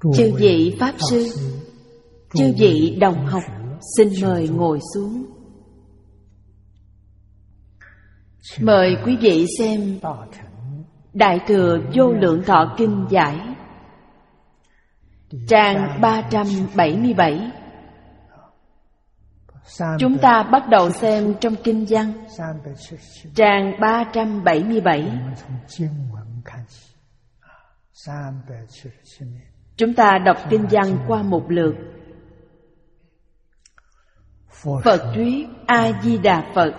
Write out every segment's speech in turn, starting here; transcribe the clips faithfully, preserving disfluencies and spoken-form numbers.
Chư vị Pháp Sư, chư vị đồng học, xin mời ngồi xuống. Mời quý vị xem Đại Thừa Vô Lượng Thọ Kinh Giải, trang ba trăm bảy mươi bảy. Chúng ta bắt đầu xem trong kinh văn, trang ba trăm bảy mươi bảy. Chúng ta đọc kinh văn qua một lượt. Phật thuyết A Di Đà Phật,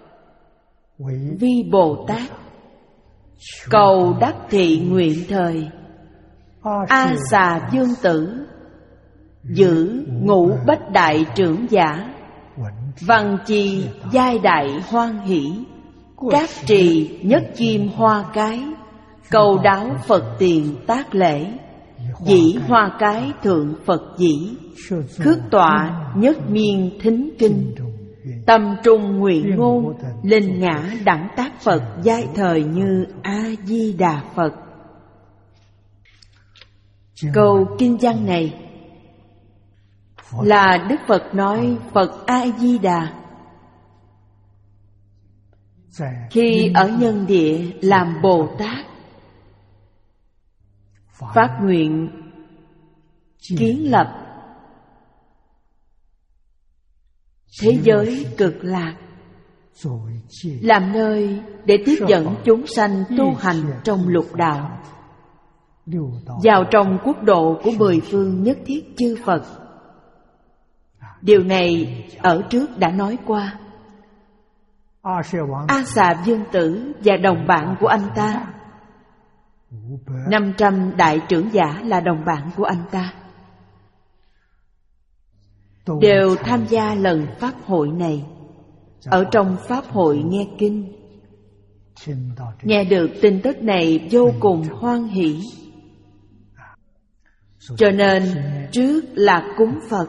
vi Bồ Tát, cầu đắc thị nguyện thời. A Xà Dương Tử, giữ ngũ bách đại trưởng giả. Văn chi giai đại hoan hỷ, các trì nhất kim hoa cái. Cầu đáo Phật tiền tác lễ, dĩ hoa cái thượng Phật dĩ. Khước tọa nhất miên thính kinh, tâm trung nguyện ngôn. Linh ngã đẳng tác Phật giai thời như A Di Đà Phật. Câu kinh văn này là Đức Phật nói Phật A Di Đà khi ở nhân địa làm Bồ Tát, phát nguyện kiến lập thế giới cực lạc, làm nơi để tiếp dẫn chúng sanh tu hành trong lục đạo, vào trong quốc độ của mười phương nhất thiết chư Phật. Điều này ở trước đã nói qua. A Xà Dương Tử và đồng bạn của anh ta, năm trăm đại trưởng giả là đồng bạn của anh ta, đều tham gia lần Pháp hội này. Ở trong Pháp hội nghe kinh, nghe được tin tức này vô cùng hoan hỷ. Cho nên trước là cúng Phật.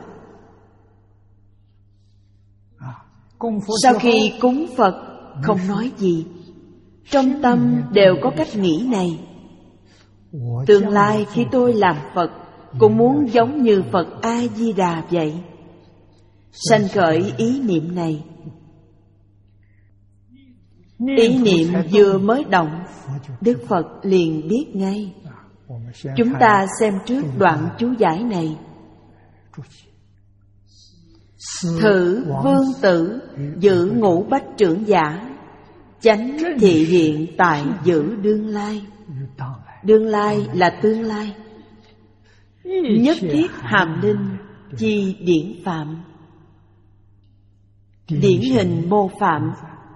Sau khi cúng Phật không nói gì, trong tâm đều có cách nghĩ này: tương lai khi tôi làm Phật cũng muốn giống như Phật A Di Đà vậy. Sanh khởi ý niệm này. Ý niệm vừa mới động, Đức Phật liền biết ngay. Chúng ta xem trước đoạn chú giải này. Thử vương tử giữ ngũ bách trưởng giả, chánh thị hiện tại giữ đương lai. Đương lai là tương lai. Nhất thiết hàm linh chi điển phạm. Điển hình mô phạm.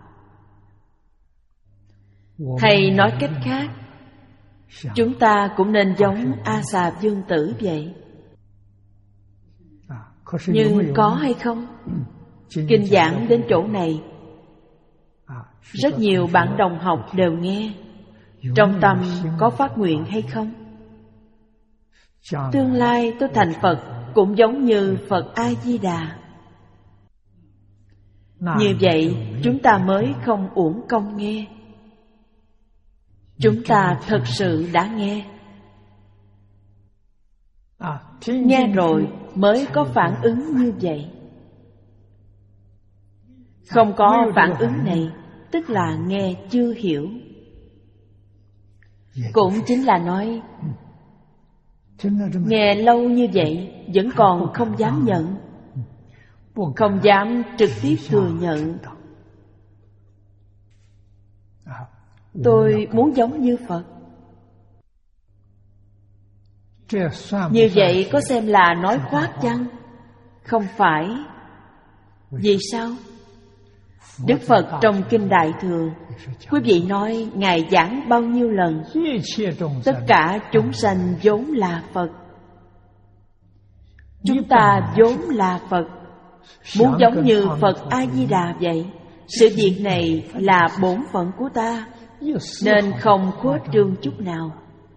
Hay nói cách khác, chúng ta cũng nên giống A Xà Dương Tử vậy. Nhưng có hay không? Kinh giảng đến chỗ này, rất nhiều bạn đồng học đều nghe. Trong tâm có phát nguyện hay không? Tương lai tôi thành Phật cũng giống như Phật A Di Đà. Như vậy chúng ta mới không uổng công nghe. Chúng ta thật sự đã nghe. Nghe rồi mới có phản ứng như vậy. Không có phản ứng này, tức là nghe chưa hiểu. Cũng chính là nói, nghe lâu như vậy vẫn còn không dám nhận, không dám trực tiếp thừa nhận. Tôi muốn giống như Phật. Như vậy có xem là nói khoác chăng? Không phải. Vì sao? Đức Phật trong Kinh Đại Thừa, quý vị nói Ngài giảng bao nhiêu lần? Tất cả chúng sanh vốn là Phật. Chúng ta vốn là Phật, muốn giống như Phật A Di Đà vậy. Sự việc này là bổn phận của ta, nên không khuếch trương chút nào.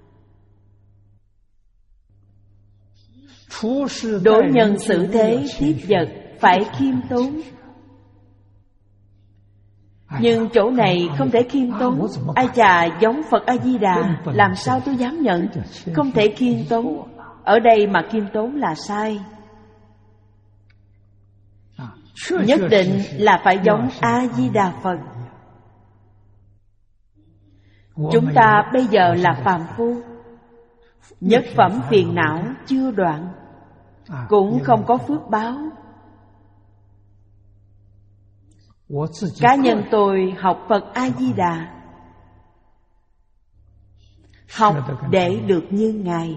Đối nhân xử thế tiếp vật phải khiêm tốn. Nhưng chỗ này không thể khiêm tốn. Ai chà, giống Phật A Di Đà, làm sao tôi dám nhận? Không thể khiêm tốn. ở đây mà khiêm tốn là sai. Nhất định là phải giống A-di-đà Phật. Chúng ta bây giờ là phàm phu, nhất phẩm phiền não chưa đoạn, cũng không có phước báo. Cá nhân tôi học Phật A-di-đà, học để được như Ngài.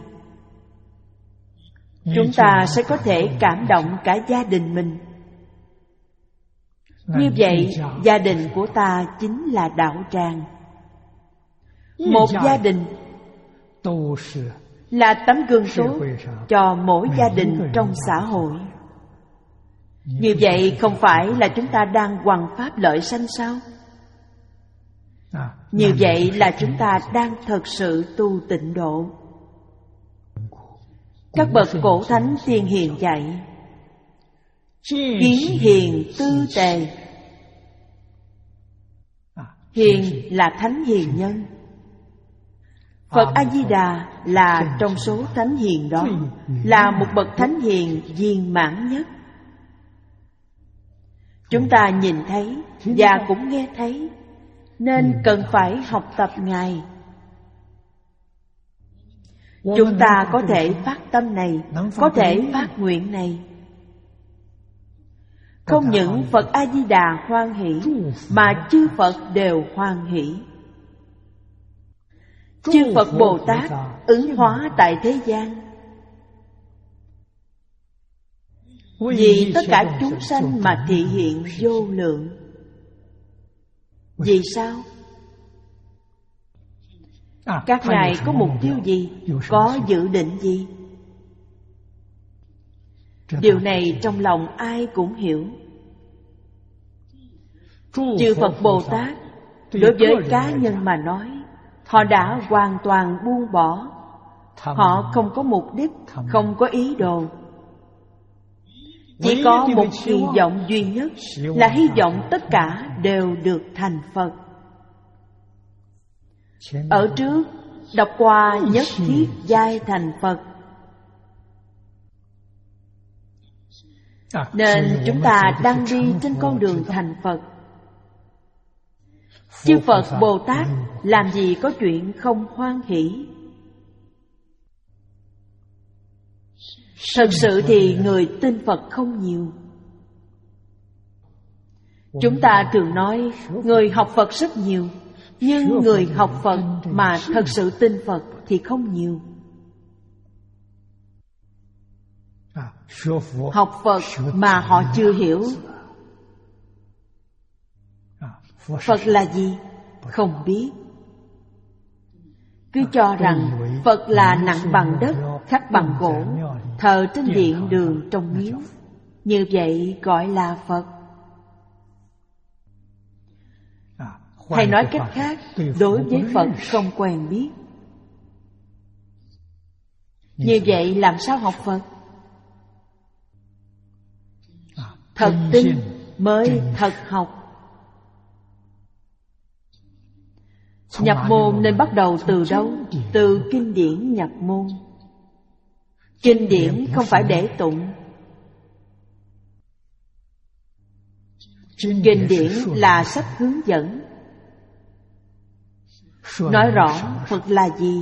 Chúng ta sẽ có thể cảm động cả gia đình mình. Như vậy, gia đình của ta chính là đạo tràng. Một gia đình là tấm gương tốt cho mỗi gia đình trong xã hội. Như vậy không phải là chúng ta đang hoằng pháp lợi sanh sao? Như vậy là chúng ta đang thật sự tu tịnh độ. Các bậc cổ thánh tiên hiền dạy: kiến hiền tư tề. Hiền là thánh hiền nhân. Phật A-di-đà là trong số thánh hiền đó, là một bậc thánh hiền viên mãn nhất. Chúng ta nhìn thấy và cũng nghe thấy, nên cần phải học tập Ngài. Chúng ta có thể phát tâm này, có thể phát nguyện này. Không những Phật A-di-đà hoan hỷ, mà chư Phật đều hoan hỷ. Chư Phật Bồ Tát ứng hóa tại thế gian, vì tất cả chúng sanh mà thị hiện vô lượng. Vì sao? Các ngài có mục tiêu gì? Có dự định gì? Điều này trong lòng ai cũng hiểu. Chư Phật Bồ Tát đối với cá nhân mà nói, họ đã hoàn toàn buông bỏ. Họ không có mục đích, không có ý đồ. Chỉ có một hy vọng duy nhất, là hy vọng tất cả đều được thành Phật. Ở trước đọc qua nhất thiết giai thành Phật, nên chúng ta đang đi trên con đường thành Phật. Chư Phật Bồ Tát làm gì có chuyện không hoan hỷ. Thật sự thì người tin Phật không nhiều. Chúng ta thường nói người học Phật rất nhiều, nhưng người học Phật mà thật sự tin Phật thì không nhiều. Học Phật mà họ chưa hiểu. Phật là gì? Không biết. Cứ cho rằng Phật là nặng bằng đất, khắc bằng gỗ, thờ trên điện đường trong miếu. Như vậy gọi là Phật. Hay nói cách khác, đối với Phật không quen biết. Như vậy làm sao học Phật? Thật tin mới thật học. Nhập môn nên bắt đầu từ đâu? Từ kinh điển nhập môn. Kinh điển không phải để tụng. Kinh điển là sách hướng dẫn, nói rõ Phật là gì.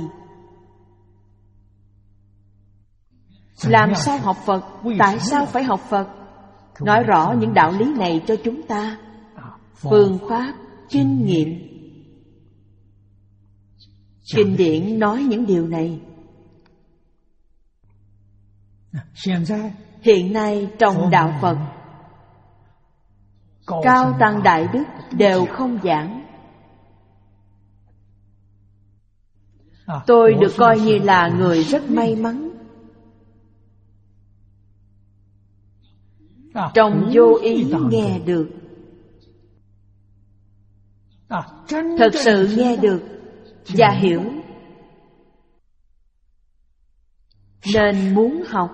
Làm sao học Phật? Tại sao phải học Phật? Nói rõ những đạo lý này cho chúng ta. Phương pháp, kinh nghiệm. Kinh điển nói những điều này. Hiện nay trong đạo Phật, cao tăng đại đức đều không giảng. Tôi được coi như là người rất may mắn. Trong vô ý nghe được, thật sự nghe được và hiểu, nên muốn học.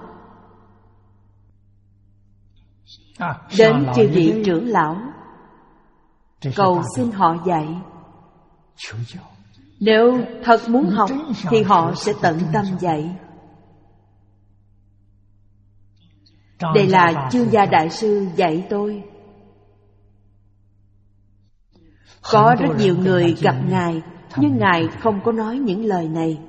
Đến chư vị trưởng lão cầu xin họ dạy. Nếu thật muốn học thì họ sẽ tận tâm dạy. Đây là Chương Gia Đại Sư dạy tôi. Có rất nhiều người gặp Ngài, nhưng Ngài không có nói những lời này.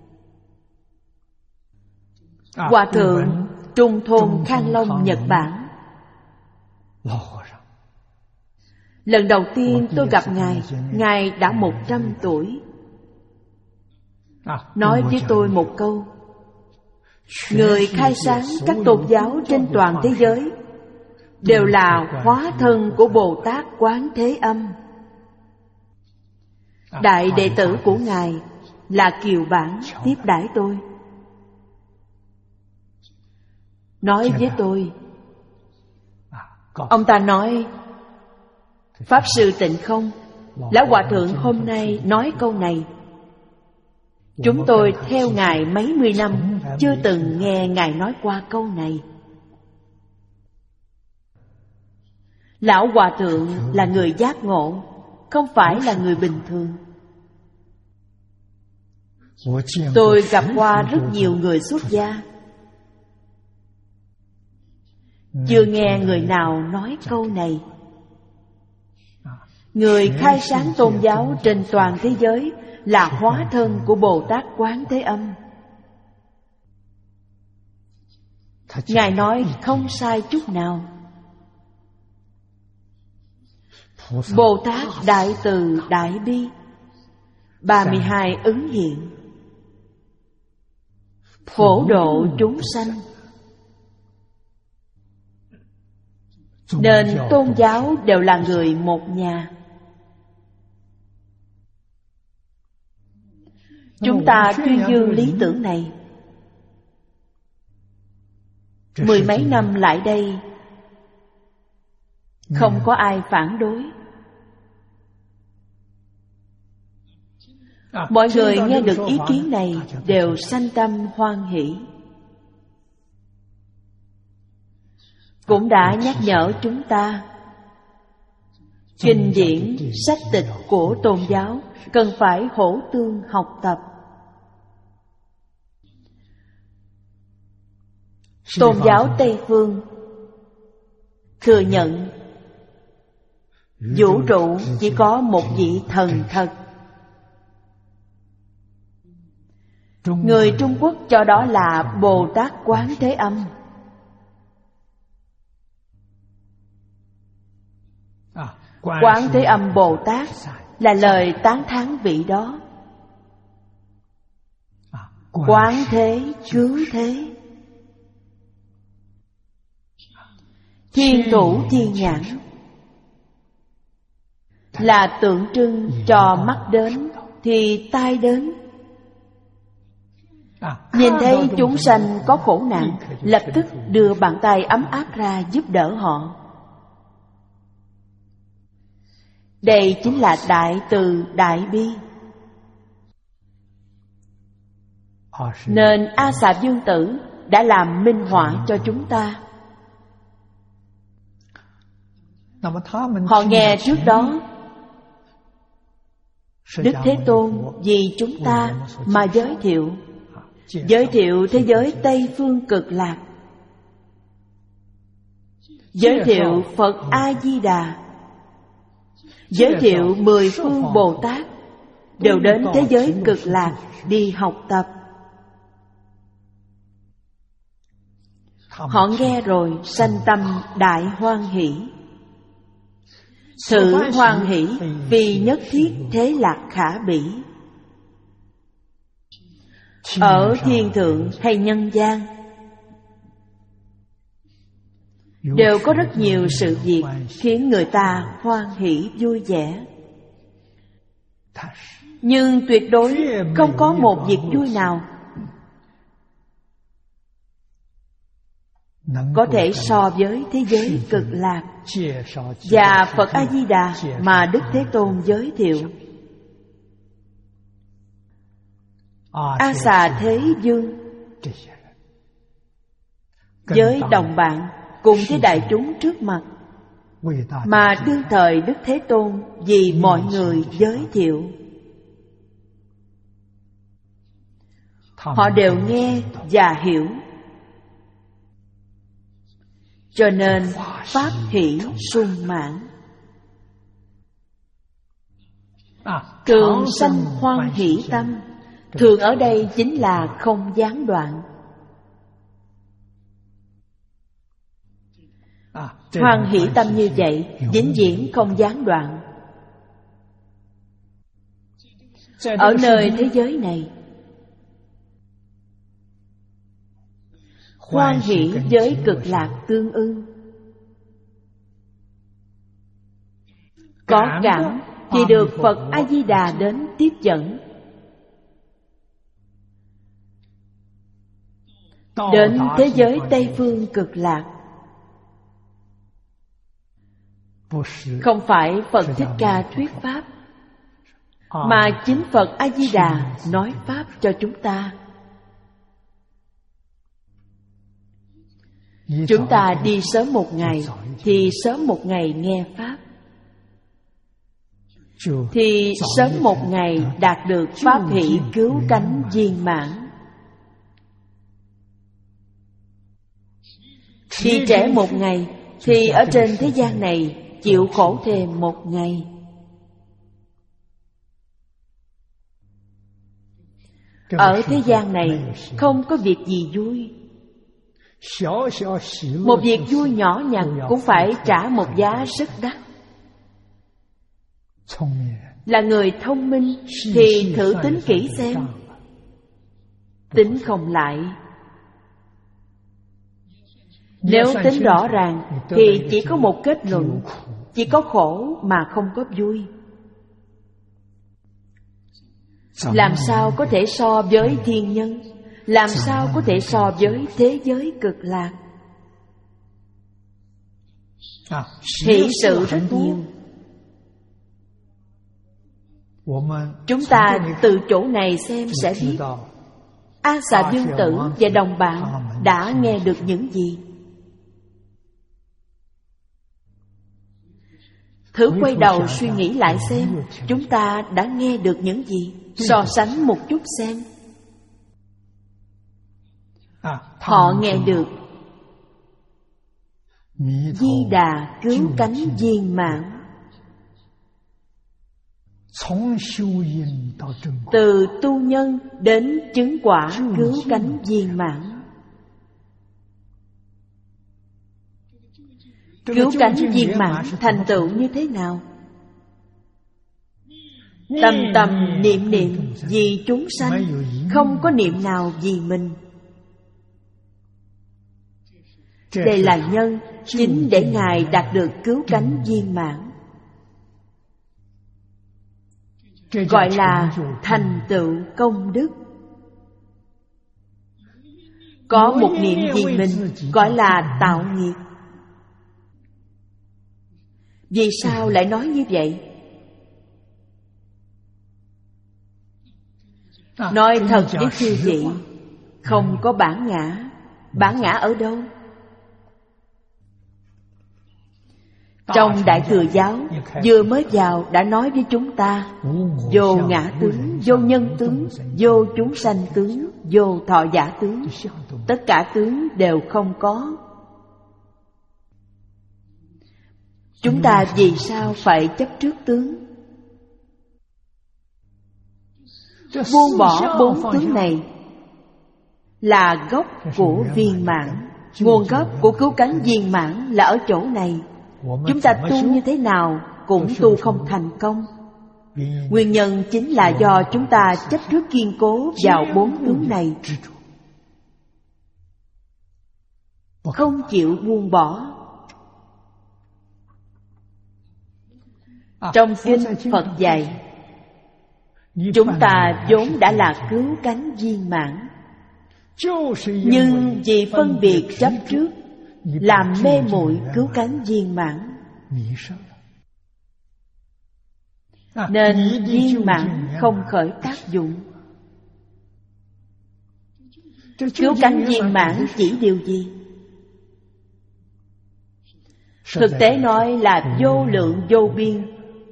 Hòa thượng Trung Thôn Khang Long, Nhật Bản. Lần đầu tiên tôi gặp Ngài, Ngài đã một trăm tuổi. Nói với tôi một câu: người khai sáng các tôn giáo trên toàn thế giới đều là hóa thân của Bồ Tát Quán Thế Âm. Đại đệ tử của Ngài là Kiều Bản tiếp đãi tôi, nói với tôi, ông ta nói: Pháp Sư Tịnh Không, Lão Hòa Thượng hôm nay nói câu này, chúng tôi theo Ngài mấy mươi năm chưa từng nghe Ngài nói qua câu này. Lão Hòa Thượng là người giác ngộ, không phải là người bình thường. Tôi gặp qua rất nhiều người xuất gia, chưa nghe người nào nói câu này. Người khai sáng tôn giáo trên toàn thế giới là hóa thân của Bồ Tát Quán Thế Âm. Ngài nói không sai chút nào. Bồ Tát Đại Từ Đại Bi, ba mươi hai ứng hiện, phổ độ chúng sanh. Nên tôn giáo đều là người một nhà. Chúng ta tuyên dương lý tưởng này. Mười mấy năm lại đây, không có ai phản đối. Mọi người nghe được ý kiến này đều sanh tâm hoan hỷ. Cũng đã nhắc nhở chúng ta, kinh điển, sách tịch của tôn giáo cần phải hỗ tương học tập. Tôn giáo Tây Phương thừa nhận vũ trụ chỉ có một vị thần thật. Người Trung Quốc cho đó là Bồ Tát Quán Thế Âm. Quán Thế Âm Bồ Tát là lời tán thán vị đó. Quán thế cứu thế, thiên thủ thiên nhãn, là tượng trưng cho mắt đến thì tai đến. Nhìn thấy chúng sanh có khổ nạn, lập tức đưa bàn tay ấm áp ra giúp đỡ họ. Đây chính là Đại Từ Đại Bi. Nên A Xà Dương Tử đã làm minh họa cho chúng ta. Họ nghe trước đó Đức Thế Tôn vì chúng ta mà giới thiệu, giới thiệu thế giới Tây Phương Cực Lạc, giới thiệu Phật A-di-đà, giới thiệu mười phương Bồ Tát đều đến thế giới Cực Lạc đi học tập. Họ nghe rồi sanh tâm đại hoan hỷ. Sự hoan hỷ vì nhất thiết thế lạc khả bỉ. Ở thiên thượng hay nhân gian đều có rất nhiều sự việc khiến người ta hoan hỷ vui vẻ. Nhưng tuyệt đối không có một việc vui nào có thể so với thế giới Cực Lạc và Phật A-di-đà mà Đức Thế Tôn giới thiệu. A Xà Thế Dương với đồng bạn cùng với đại chúng trước mặt mà đương thời Đức Thế Tôn vì mọi người giới thiệu, họ đều nghe và hiểu. Cho nên pháp hỷ sung mãn. Thường sanh hoan hỷ tâm. Thường ở đây chính là không gián đoạn. Hoan hỷ tâm như vậy vĩnh viễn không gián đoạn. Ở nơi thế giới này, hoan hỷ với cực lạc tương ưng. Có cảm thì được Phật A-di-đà đến tiếp dẫn, đến thế giới Tây Phương cực lạc. Không phải Phật Thích Ca thuyết pháp, mà chính Phật A-di-đà nói pháp cho chúng ta. Chúng ta đi sớm một ngày thì sớm một ngày nghe pháp, thì sớm một ngày đạt được pháp hỷ cứu cánh viên mãn. Đi trễ một ngày thì ở trên thế gian này chịu khổ thêm một ngày. Ở thế gian này không có việc gì vui. Một việc vui nhỏ nhặt cũng phải trả một giá rất đắt. Là người thông minh thì thử tính kỹ xem. Tính không lại. Nếu tính rõ ràng thì chỉ có một kết luận: chỉ có khổ mà không có vui. Làm sao có thể so với thiên nhân? Làm sao có thể so với thế giới cực lạc? Hỷ sự rất nhiều. Chúng ta từ chỗ này xem sẽ biết A Xà Dương Tử và đồng bạn đã nghe được những gì. Thử quay đầu suy nghĩ lại xem chúng ta đã nghe được những gì. So sánh một chút xem. Họ nghe được Di Đà cứu cánh viên mãn. Từ tu nhân đến chứng quả cứu cánh viên mãn. Cứu cánh viên mãn thành tựu như thế nào? Tâm tâm niệm niệm vì chúng sanh, không có niệm nào vì mình. Đây là nhân chính để Ngài đạt được cứu cánh viên mãn. Gọi là thành tựu công đức. Có một niệm vì mình gọi là tạo nghiệp. Vì sao lại nói như vậy? Nói thật với chư vị, không có bản ngã. Bản ngã ở đâu? Trong Đại Thừa Giáo, vừa mới vào đã nói với chúng ta: vô ngã tướng, vô nhân tướng, vô chúng sanh tướng, vô thọ giả tướng. Tất cả tướng đều không có. Chúng ta vì sao phải chấp trước tướng? Buông bỏ bốn tướng này là gốc của viên mãn. Nguồn gốc của cứu cánh viên mãn là ở chỗ này. Chúng ta tu như thế nào cũng tu không thành công. Nguyên nhân chính là do chúng ta chấp trước kiên cố vào bốn tướng này, không chịu buông bỏ. Trong kinh Phật dạy, chúng ta vốn đã là cứu cánh viên mãn, nhưng vì phân biệt chấp trước làm mê muội cứu cánh viên mãn, nên viên mãn không khởi tác dụng. Cứu cánh viên mãn chỉ điều gì? Thực tế nói là vô lượng vô biên,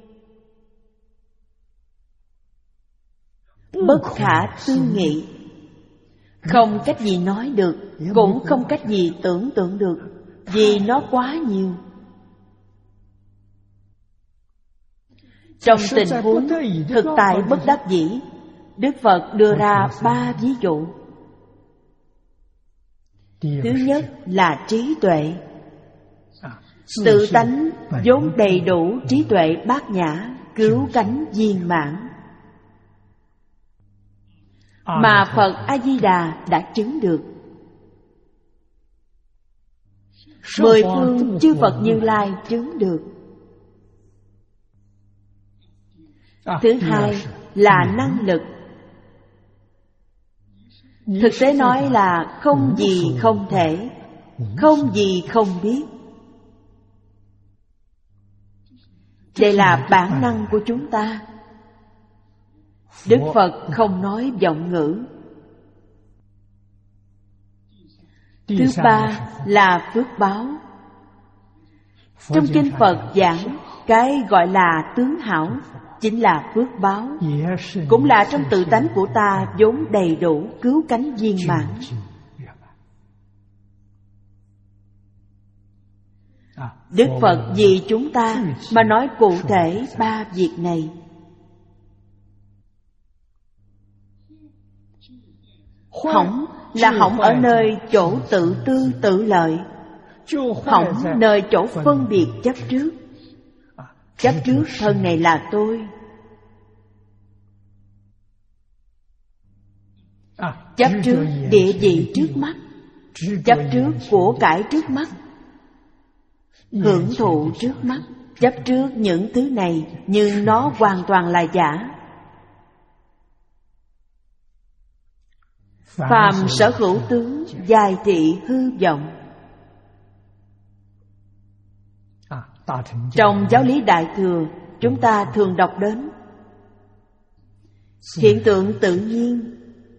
bất khả tư nghị. Không cách gì nói được, cũng không cách gì tưởng tượng được. vì nó quá nhiều. Trong tình huống thực tại bất đắc dĩ, Đức Phật đưa ra ba ví dụ. Thứ nhất là trí tuệ. Tự tánh vốn đầy đủ trí tuệ bát nhã, cứu cánh viên mãn, mà Phật A-di-đà đã chứng được. Mười phương chư Phật Như Lai chứng được. Thứ hai là năng lực. Thực tế nói là không gì không thể, không gì không biết. Đây là bản năng của chúng ta. Đức Phật không nói vọng ngữ. Thứ ba là phước báo. Trong kinh Phật giảng, cái gọi là tướng hảo chính là phước báo, cũng là trong tự tánh của ta vốn đầy đủ, cứu cánh viên mãn. Đức Phật vì chúng ta mà nói cụ thể ba việc này. Hỏng là hỏng ở nơi chỗ tự tư tự lợi, hỏng nơi chỗ phân biệt chấp trước. Chấp trước thân này là tôi, chấp trước địa vị trước mắt, chấp trước của cải trước mắt, hưởng thụ trước mắt. Chấp trước những thứ này nhưng nó hoàn toàn là giả. Phàm sở hữu tướng, giai thị hư vọng. Trong giáo lý Đại Thừa, chúng ta thường đọc đến hiện tượng tự nhiên,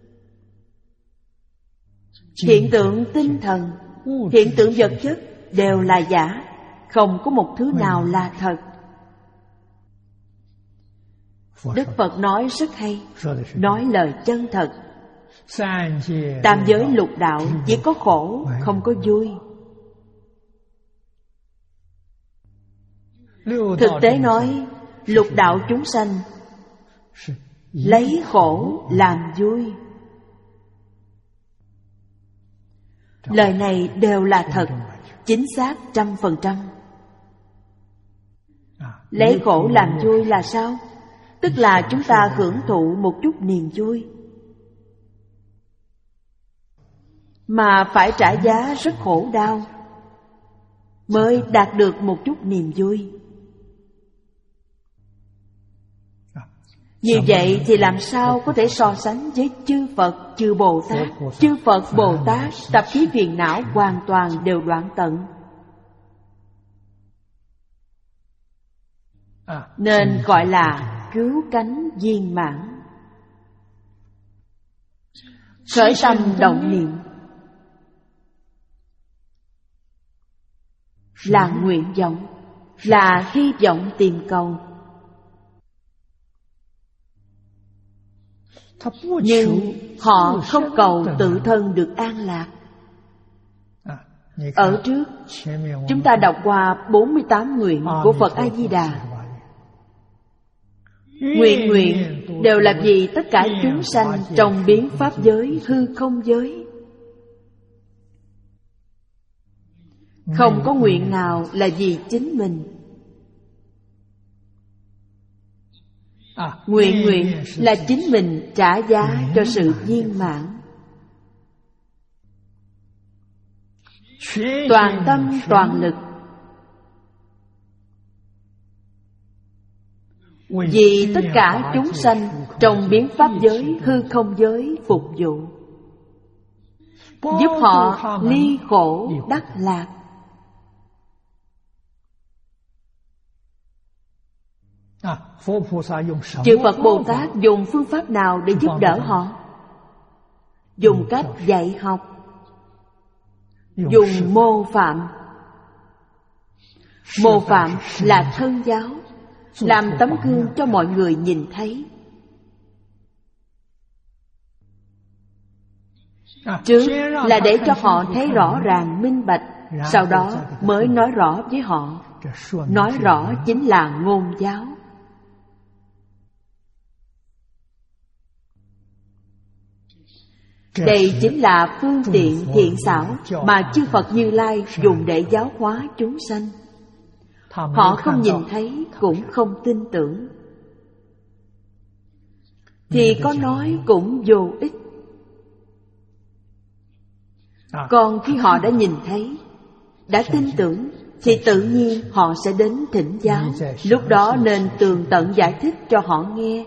hiện tượng tinh thần, hiện tượng vật chất đều là giả, không có một thứ nào là thật. Đức Phật nói rất hay, nói lời chân thật. Tam giới lục đạo chỉ có khổ, không có vui. Thực tế nói, lục đạo chúng sanh lấy khổ làm vui. Lời này đều là thật, chính xác trăm phần trăm. Lấy khổ làm vui là sao? Tức là chúng ta hưởng thụ một chút niềm vui, mà phải trả giá rất khổ đau mới đạt được một chút niềm vui. Như vậy thì làm sao có thể so sánh với chư Phật, chư Bồ Tát? Chư Phật, Bồ Tát, tập khí phiền não hoàn toàn đều đoạn tận. Nên gọi là cứu cánh viên mãn. Khởi tâm động niệm là nguyện vọng, là hy vọng tìm cầu. Nhưng họ không cầu tự thân được an lạc. Ở trước, chúng ta đọc qua bốn mươi tám nguyện của Phật A-di-đà. Nguyện nguyện đều là vì tất cả chúng sanh trong biến pháp giới, hư không giới. Không có nguyện nào là vì chính mình. Nguyện nguyện là chính mình trả giá cho sự viên mãn. Toàn tâm toàn lực vì tất cả chúng sanh trong biến pháp giới, hư không giới phục vụ, giúp họ ly khổ đắc lạc. Chư Phật Bồ Tát dùng phương pháp nào để giúp đỡ họ? Dùng cách dạy học, dùng mô phạm. Mô phạm là thân giáo, làm tấm gương cho mọi người nhìn thấy. Trước là để cho họ thấy rõ ràng minh bạch, sau đó mới nói rõ với họ. Nói rõ chính là ngôn giáo. Đây chính là phương tiện thiện xảo mà chư Phật Như Lai dùng để giáo hóa chúng sanh. Họ không nhìn thấy cũng không tin tưởng, thì có nói cũng vô ích. Còn khi họ đã nhìn thấy, đã tin tưởng, thì tự nhiên họ sẽ đến thỉnh giáo. Lúc đó nên tường tận giải thích cho họ nghe.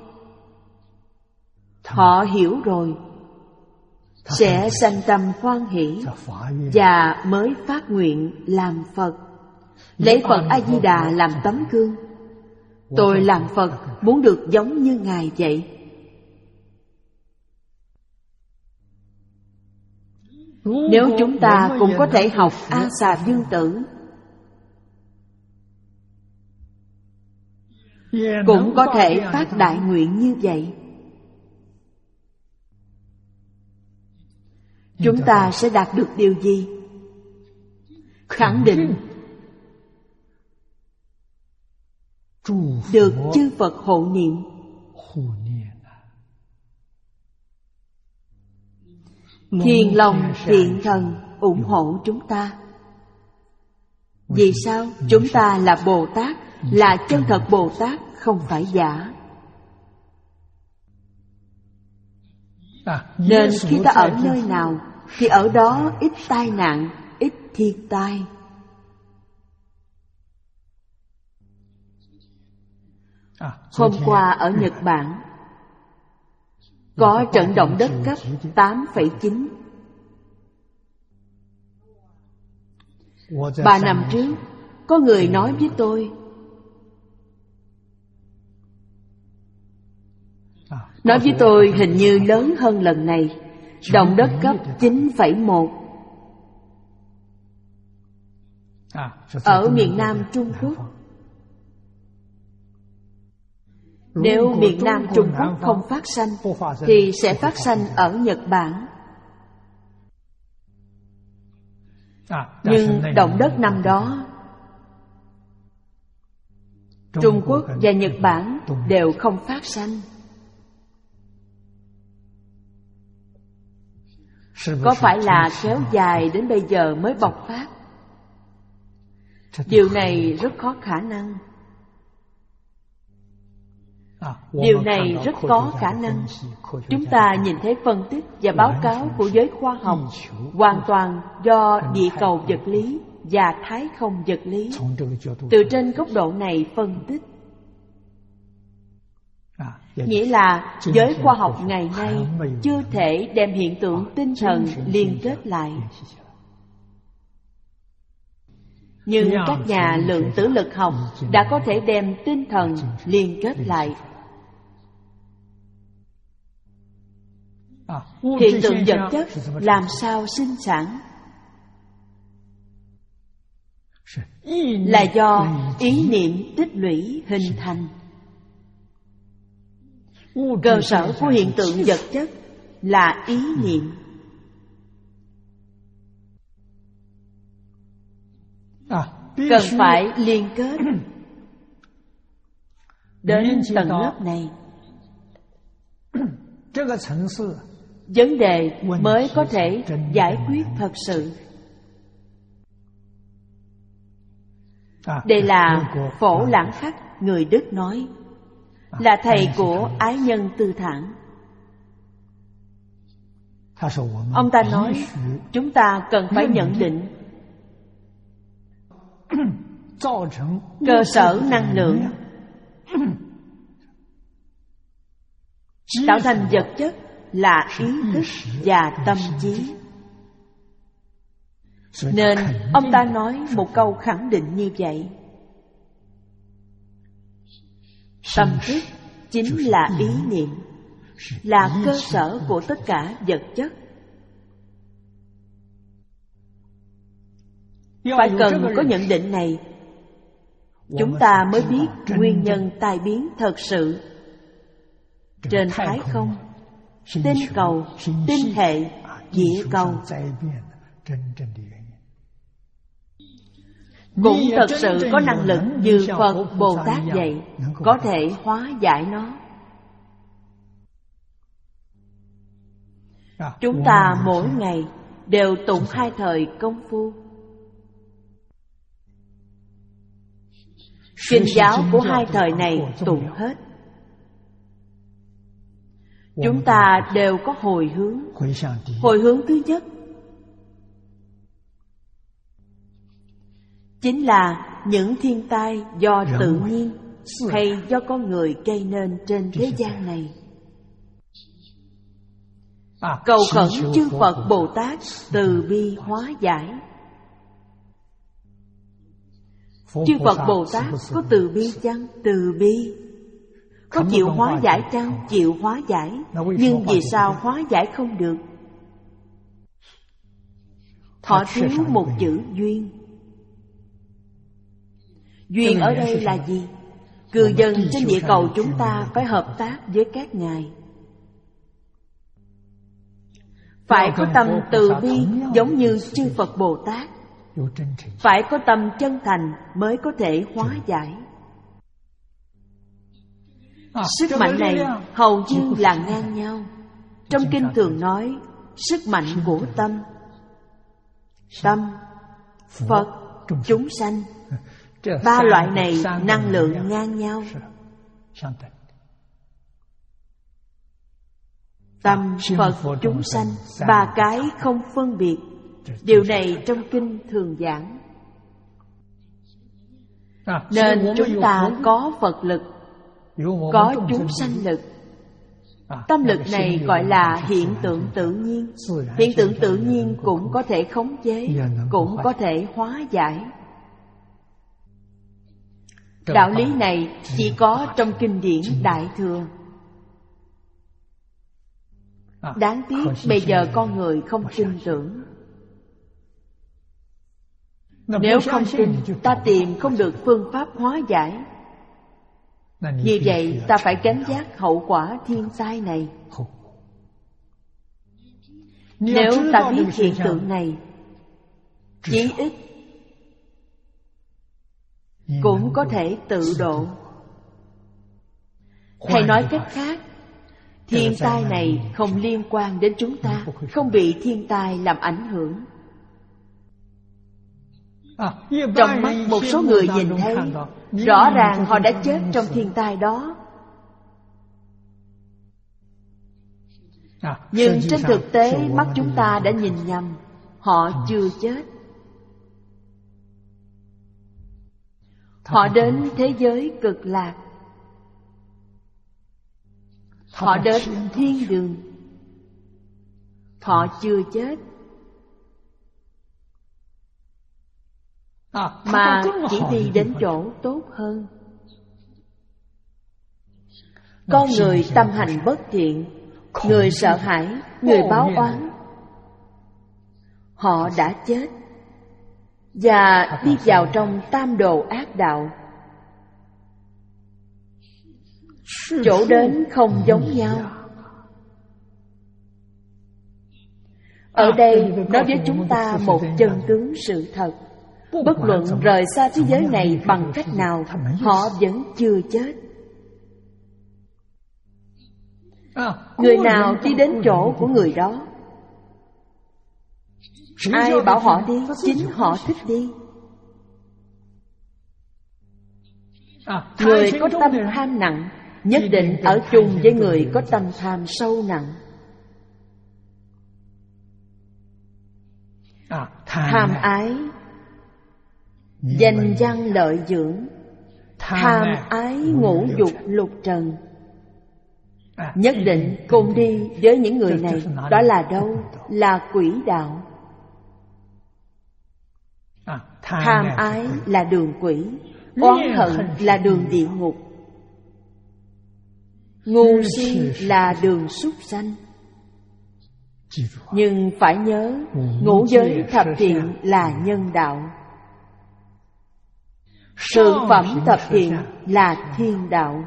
Họ hiểu rồi, sẽ sanh tâm hoan hỷ và mới phát nguyện làm Phật. Lấy Phật A-di-đà làm tấm gương. Tôi làm Phật muốn được giống như Ngài vậy. Nếu chúng ta cũng có thể học A Xà Dương Tử, cũng có thể phát đại nguyện như vậy, chúng ta sẽ đạt được điều gì? Khẳng định được chư Phật hộ niệm. Thiền lòng thiện thần ủng hộ chúng ta. Vì sao? Chúng ta là Bồ Tát, là chân thật Bồ Tát, không phải giả. Nên khi ta ở nơi nào thì ở đó ít tai nạn, ít thiên tai. Hôm qua ở Nhật Bản có trận động đất cấp tám phẩy chín. Ba năm trước, có người nói với tôi, Nói với tôi hình như lớn hơn lần này, động đất cấp chín phẩy một. Ở miền Nam Trung Quốc. Nếu miền Nam Trung Quốc không phát sanh thì sẽ phát sanh ở Nhật Bản. Nhưng động đất năm đó, Trung Quốc và Nhật Bản đều không phát sanh. Có phải là kéo dài đến bây giờ mới bộc phát? Điều này rất khó khả năng. Điều này rất có khả năng. Chúng ta nhìn thấy phân tích và báo cáo của giới khoa học hoàn toàn do địa cầu vật lý và thái không vật lý. Từ trên góc độ này phân tích, nghĩa là giới khoa học ngày nay chưa thể đem hiện tượng tinh thần liên kết lại. Nhưng các nhà lượng tử lực học đã có thể đem tinh thần liên kết lại. Hiện tượng vật chất làm sao sinh sản? Là do ý niệm tích lũy hình thành. Cơ sở của hiện tượng vật chất là ý niệm. Cần phải liên kết đến tầng lớp này, vấn đề mới có thể giải quyết thật sự. Đây là Phổ Lãng Khắc người Đức nói, là thầy của Ái Nhân Tư Thản. Ông ta nói chúng ta cần phải nhận định cơ sở năng lượng tạo thành vật chất là ý thức và tâm trí. Nên ông ta nói một câu khẳng định như vậy: tâm thức chính là ý niệm, là cơ sở của tất cả vật chất. Phải cần có nhận định này, chúng ta mới biết nguyên nhân tai biến thật sự trên thái không, tinh cầu, tinh hệ, địa cầu. cũng thật sự có năng lực như Phật Bồ Tát vậy, có thể hóa giải nó. Chúng ta mỗi ngày đều tụng hai thời công phu. Kinh giáo của hai thời này tụng hết. Chúng ta đều có hồi hướng. Hồi hướng thứ nhất chính là những thiên tai do tự nhiên hay do con người gây nên trên thế gian này. Cầu khẩn chư Phật Bồ Tát từ bi hóa giải. Chư Phật Bồ Tát có từ bi chăng? Từ bi. Có chịu hóa giải chăng? Chịu hóa giải. Nhưng vì sao hóa giải không được? Họ thiếu một chữ duyên. Duyên ở đây là gì? Cư dân trên địa cầu chúng ta phải hợp tác với các ngài, phải có tâm từ bi giống như chư Phật Bồ Tát, phải có tâm chân thành mới có thể hóa giải. Sức mạnh này hầu như là ngang nhau. Trong kinh thường nói sức mạnh của tâm. Tâm, Phật, chúng sanh, ba loại này năng lượng ngang nhau. Tâm, Phật, chúng sanh, ba cái không phân biệt. Điều này trong kinh thường giảng. Nên chúng ta có Phật lực, có chúng sanh lực. Tâm lực này gọi là hiện tượng tự nhiên. Hiện tượng tự nhiên cũng có thể khống chế, cũng có thể hóa giải. Đạo lý này chỉ có trong kinh điển Đại Thừa. Đáng tiếc bây giờ con người không tin tưởng. Nếu không tin, ta tìm không được phương pháp hóa giải. Vì vậy ta phải gánh vác hậu quả thiên tai này. Nếu ta biết hiện tượng này, chí ít cũng có thể tự độ. Hay nói cách khác, thiên tai này không liên quan đến chúng ta, không bị thiên tai làm ảnh hưởng. Trong mắt một số người nhìn thấy, rõ ràng họ đã chết trong thiên tai đó. Nhưng trên thực tế mắt chúng ta đã nhìn nhầm, họ chưa chết. Họ đến thế giới cực lạc, họ đến thiên đường, họ chưa chết, mà chỉ đi đến chỗ tốt hơn. Con người tâm hành bất thiện, người sợ hãi, người báo oán, họ đã chết và đi vào trong tam đồ ác đạo. Chỗ đến không giống nhau. Ở đây nói với chúng ta một chân tướng sự thật. Bất luận rời xa thế giới này bằng cách nào, họ vẫn chưa chết. Người nào đi đến chỗ của người đó, ai bảo họ đi, chính họ thích đi. Người có tâm tham nặng nhất định ở chung với người có tâm tham sâu nặng. Tham ái, danh văn lợi dưỡng, tham ái ngũ dục lục trần, nhất định cùng đi với những người này. Đó là đâu? Là quỷ đạo. Tham ái là đường quỷ, oán hận là đường địa ngục, ngu si là đường súc sanh. Nhưng phải nhớ, ngũ giới thập thiện là nhân đạo, thượng phẩm thập thiện là thiên đạo.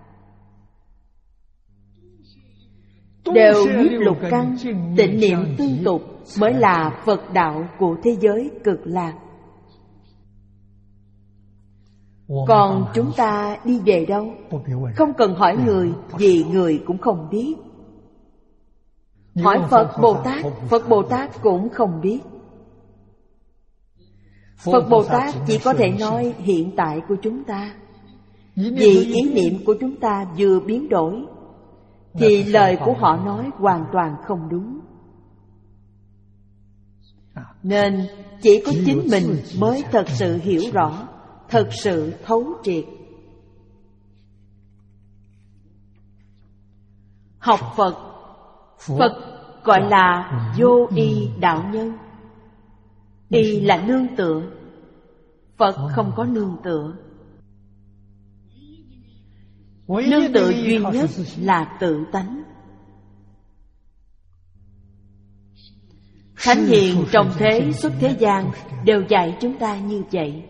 Đều nhiếp lục căn, tịnh niệm tương tục mới là Phật đạo của thế giới cực lạc. Còn chúng ta đi về đâu? Không cần hỏi người, vì người cũng không biết. Hỏi Phật Bồ Tát, Phật Bồ Tát cũng không biết. Phật Bồ Tát chỉ có thể nói hiện tại của chúng ta. Vì ý niệm của chúng ta vừa biến đổi, thì lời của họ nói hoàn toàn không đúng. Nên chỉ có chính mình mới thật sự hiểu rõ, thật sự thấu triệt. Học Phật, Phật gọi là vô y đạo nhân. Y là nương tựa. Phật không có nương tựa. Nương tựa duy nhất là tự tánh. Thánh hiền trong thế xuất thế gian đều dạy chúng ta như vậy.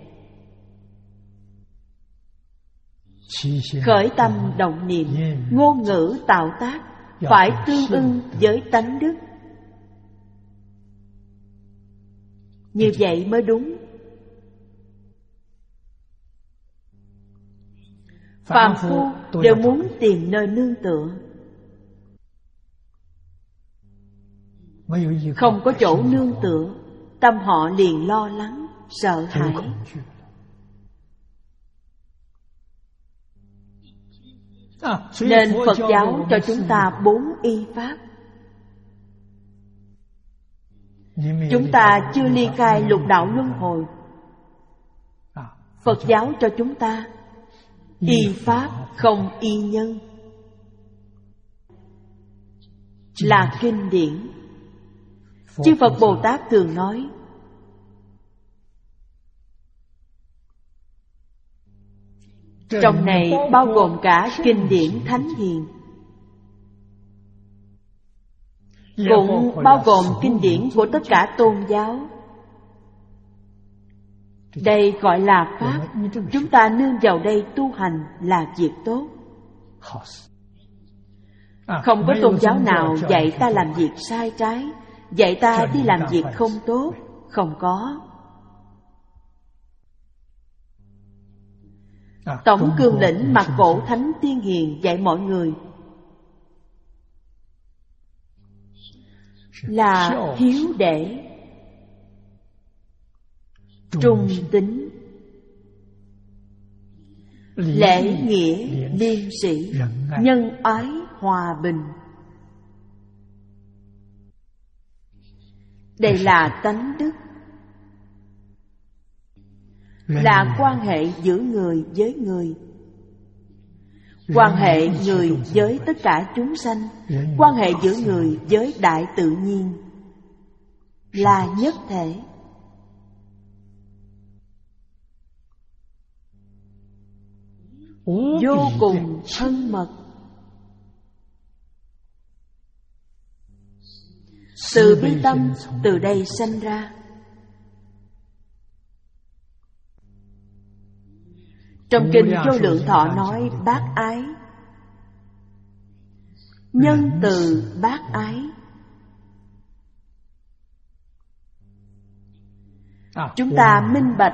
Khởi tâm động niệm, ngôn ngữ tạo tác phải tương ưng với tánh đức. Như vậy mới đúng. Phàm phu đều muốn tìm nơi nương tựa. Không có chỗ nương tựa, tâm họ liền lo lắng, sợ hãi. Nên Phật giáo cho chúng ta bốn y pháp. Chúng ta chưa ly khai lục đạo luân hồi. Phật giáo cho chúng ta y pháp không y nhân, là kinh điển. Chư Phật Bồ Tát thường nói, trong này bao gồm cả kinh điển thánh hiền, cũng bao gồm kinh điển của tất cả tôn giáo. Đây gọi là pháp. Chúng ta nương vào đây tu hành là việc tốt. Không có tôn giáo nào dạy ta làm việc sai trái, dạy ta đi làm việc không tốt. Không có. Tổng Cương Lĩnh Mạc Cổ Thánh Tiên Hiền dạy mọi người là hiếu đệ, trung tín, lễ nghĩa liêm sĩ, nhân ái hòa bình. Đây là tánh đức, là quan hệ giữa người với người, quan hệ người với tất cả chúng sanh, quan hệ giữa người với đại tự nhiên, là nhất thể. Vô cùng thân mật. Từ bi tâm từ đây sanh ra. Trong kinh Vô Lượng Thọ nói bác ái, nhân từ bác ái. Chúng ta minh bạch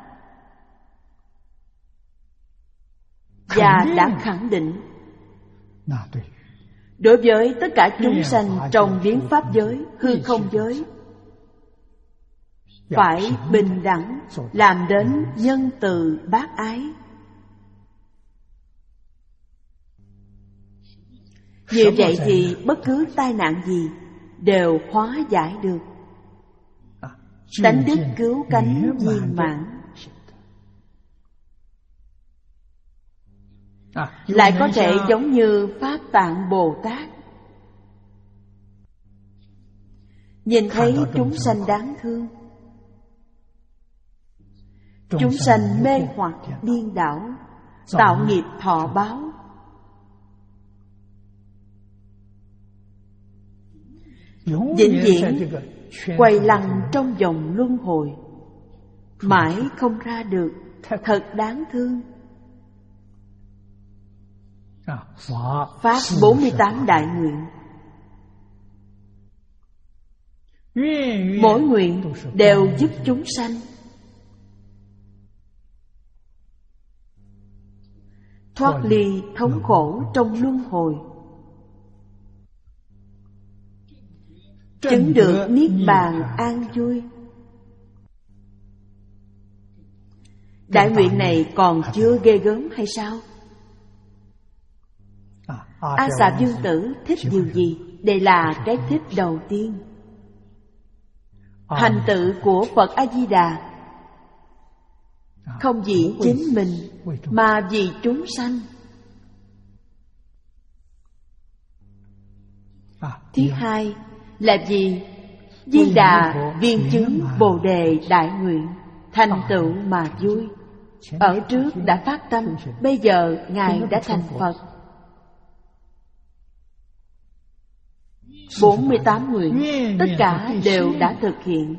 và đã khẳng định đối với tất cả chúng sanh trong biến pháp giới, hư không giới, phải bình đẳng, làm đến nhân từ bác ái. Như vậy thì bất cứ tai nạn gì đều hóa giải được. Tánh đức cứu cánh viên mãn. Lại có thể giống như Pháp Tạng Bồ Tát, nhìn thấy chúng sanh đáng thương, chúng sanh mê hoặc điên đảo, tạo nghiệp thọ báo, vĩnh viễn quay lăn trong vòng luân hồi, mãi không ra được, thật đáng thương. Pháp bốn mươi tám đại nguyện, mỗi nguyện đều giúp chúng sanh thoát ly thống khổ trong luân hồi, chứng được niết bàn an vui. Đại nguyện này còn chưa ghê gớm hay sao? A Xà Dương Tử thích điều gì? Đây là cái thích đầu tiên. Hành tự của Phật A-di-đà không vì chính mình mà vì chúng sanh. Thứ hai là vì Di Đà viên chứng Bồ Đề đại nguyện, thành tựu mà vui. Ở trước đã phát tâm, bây giờ Ngài đã thành Phật. bốn mươi tám nguyện, tất cả đều đã thực hiện.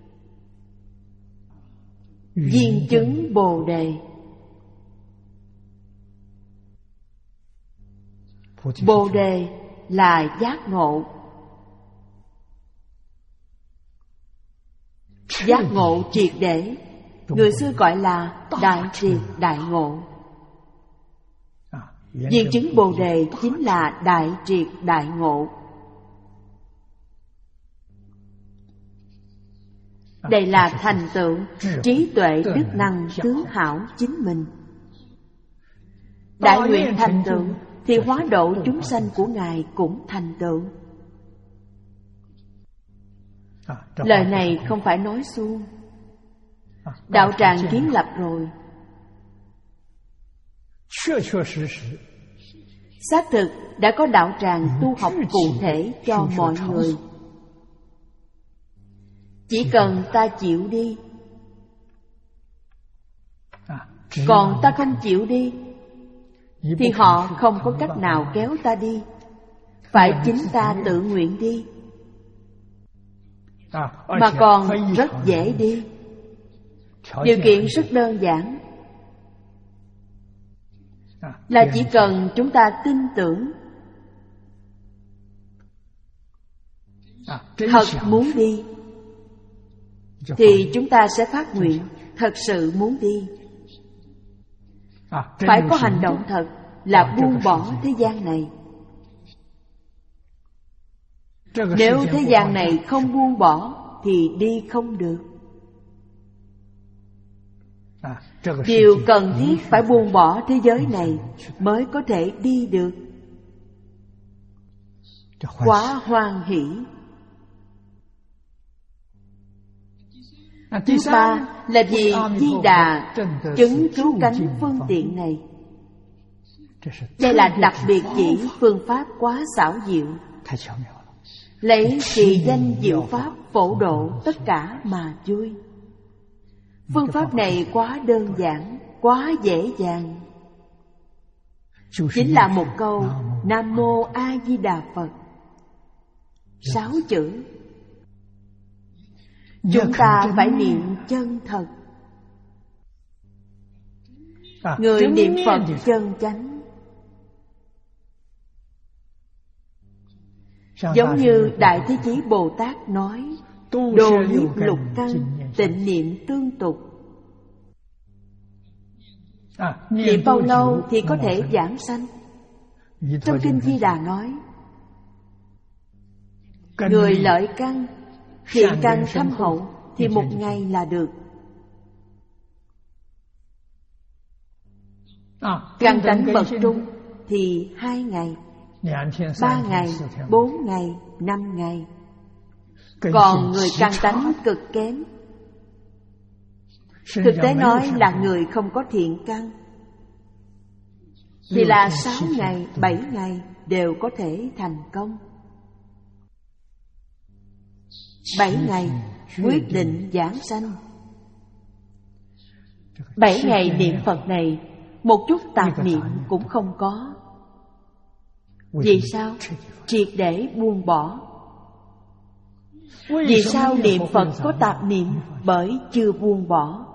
Viên chứng Bồ Đề. Bồ Đề là giác ngộ. Giác ngộ triệt để, người xưa gọi là đại triệt đại ngộ. Viên chứng Bồ Đề chính là đại triệt đại ngộ. Đây là thành tựu trí tuệ đức năng tướng hảo chính mình. Đại nguyện thành tựu thì hóa độ chúng sanh của Ngài cũng thành tựu. Lời này không phải nói suông. Đạo tràng kiến lập rồi, xác thực đã có đạo tràng tu học cụ thể cho mọi người. Chỉ cần ta chịu đi. Còn ta không chịu đi thì họ không có cách nào kéo ta đi. Phải chính ta tự nguyện đi. Mà còn rất dễ đi. Điều kiện rất đơn giản, là chỉ cần chúng ta tin tưởng, thật muốn đi, thì chúng ta sẽ phát nguyện thật sự muốn đi. Phải có hành động thật, là buông bỏ thế gian này. Nếu thế gian này không buông bỏ thì đi không được. Điều cần thiết phải buông bỏ thế giới này mới có thể đi được. Quá hoan hỷ. Thứ ba là vì Di Đà chứng cứu cánh phương tiện này. Đây là đặc biệt chỉ phương pháp quá xảo diệu, lấy trì danh diệu pháp phổ độ tất cả mà vui. Phương pháp này quá đơn giản, quá dễ dàng. Chính là một câu Nam Mô A Di Đà Phật. Sáu chữ. Chúng ta phải niệm chân thật. Người niệm Phật chân chánh, giống như Đại Thế Chí Bồ Tát nói, đồ nhiếp lục căn, tịnh niệm tương tục. Niệm bao lâu thì có thể giảng sanh? Trong Kinh Di Đà nói, người lợi căn, thiện căn thâm hậu thì một ngày là được. Căn tánh bậc trung thì hai ngày, ba ngày, bốn ngày, năm ngày. Còn người căn tánh cực kém, thực tế nói là người không có thiện căn, thì là sáu ngày, bảy ngày đều có thể thành công. Bảy ngày quyết định giảng sanh. Bảy ngày niệm Phật này một chút tạp niệm cũng không có. Vì sao? Triệt để buông bỏ. Vì sao niệm Phật có tạp niệm? Bởi chưa buông bỏ.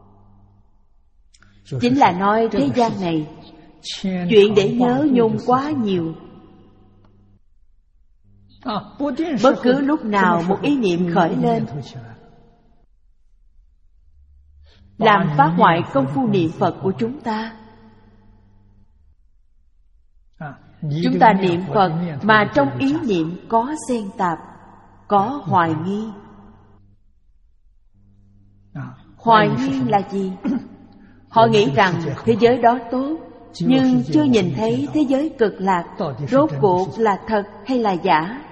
Chính là nói thế gian này chuyện để nhớ nhung quá nhiều. Bất cứ lúc nào một ý niệm khởi lên, làm phá hoại công phu niệm Phật của chúng ta. Chúng ta niệm Phật mà trong ý niệm có xen tạp, có hoài nghi. Hoài nghi là gì? Họ nghĩ rằng thế giới đó tốt, nhưng chưa nhìn thấy thế giới cực lạc rốt cuộc là thật hay là giả.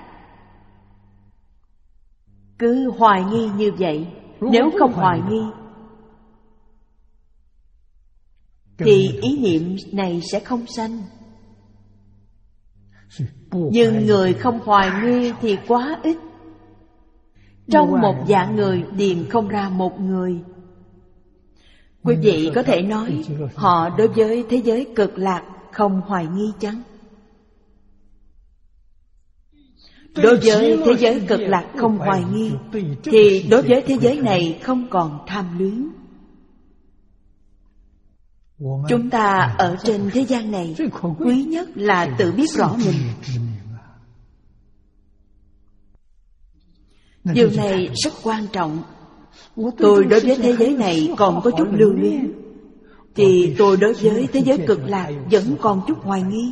Cứ hoài nghi như vậy. Nếu không hoài nghi thì ý niệm này sẽ không sanh. Nhưng người không hoài nghi thì quá ít. Trong một vạn người điền không ra một người. Quý vị có thể nói họ đối với thế giới cực lạc không hoài nghi chăng? Đối với thế giới cực lạc không hoài nghi thì đối với thế giới này không còn tham luyến. Chúng ta ở trên thế gian này, quý nhất là tự biết rõ mình. Điều này rất quan trọng. Tôi đối với thế giới này còn có chút lưu luyến, thì tôi đối với thế giới cực lạc vẫn còn chút hoài nghi.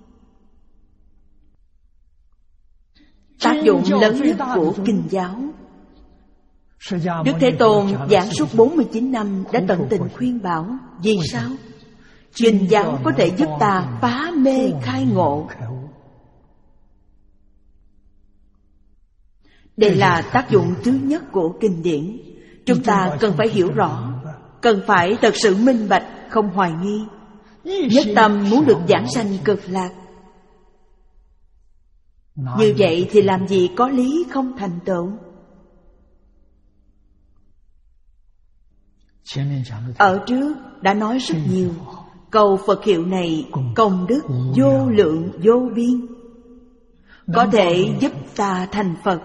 Tác dụng lớn nhất của kinh giáo, Đức Thế Tôn giảng suốt bốn mươi chín năm đã tận tình khuyên bảo. Vì sao? Kinh giáo có thể giúp ta phá mê khai ngộ. Đây là tác dụng thứ nhất của kinh điển. Chúng ta cần phải hiểu rõ, cần phải thật sự minh bạch, không hoài nghi. Nhất tâm muốn được giảng sanh cực lạc. Như vậy thì làm gì có lý không thành tựu. Ở trước đã nói rất nhiều. Cầu Phật hiệu này công đức vô lượng vô biên, có thể giúp ta thành Phật.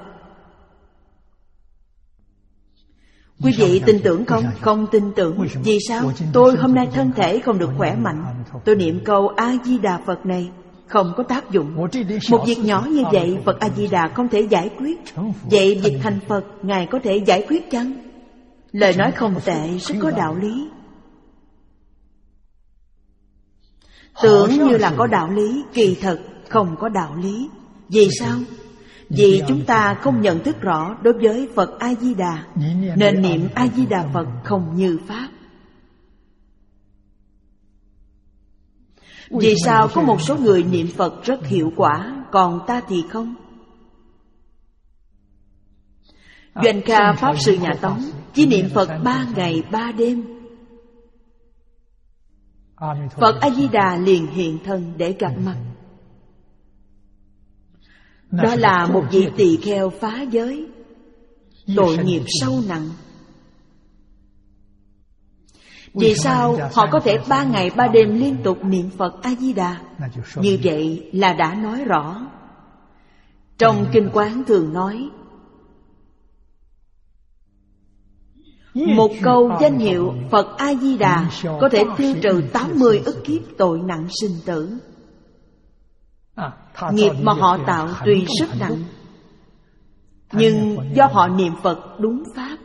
Quý vị tin tưởng không? Không tin tưởng. Vì sao? Tôi hôm nay thân thể không được khỏe mạnh, tôi niệm câu A-di-đà Phật này không có tác dụng. Một việc nhỏ như vậy Phật A-di-đà không thể giải quyết. Vậy việc thành Phật Ngài có thể giải quyết chăng? Lời nói không tệ, rất có đạo lý. Tưởng như là có đạo lý, kỳ thực không có đạo lý. Vì sao? Vì chúng ta không nhận thức rõ đối với Phật A-di-đà, nên niệm A-di-đà Phật không như Pháp. Vì sao có một số người niệm Phật rất hiệu quả, còn ta thì không? Doanh Kha Pháp Sư nhà Tống chỉ niệm Phật ba ngày ba đêm, Phật A-di-đà liền hiện thân để gặp mặt. Đó là một vị tỳ kheo phá giới, tội nghiệp sâu nặng. Vì sao họ có thể ba ngày ba đêm liên tục niệm Phật A-di-đà? Như vậy là đã nói rõ. Trong Kinh Quán thường nói, một câu danh hiệu Phật A-di-đà có thể tiêu trừ tám mươi ức kiếp tội nặng sinh tử. Nghiệp mà họ tạo tuy rất nặng, nhưng do họ niệm Phật đúng Pháp,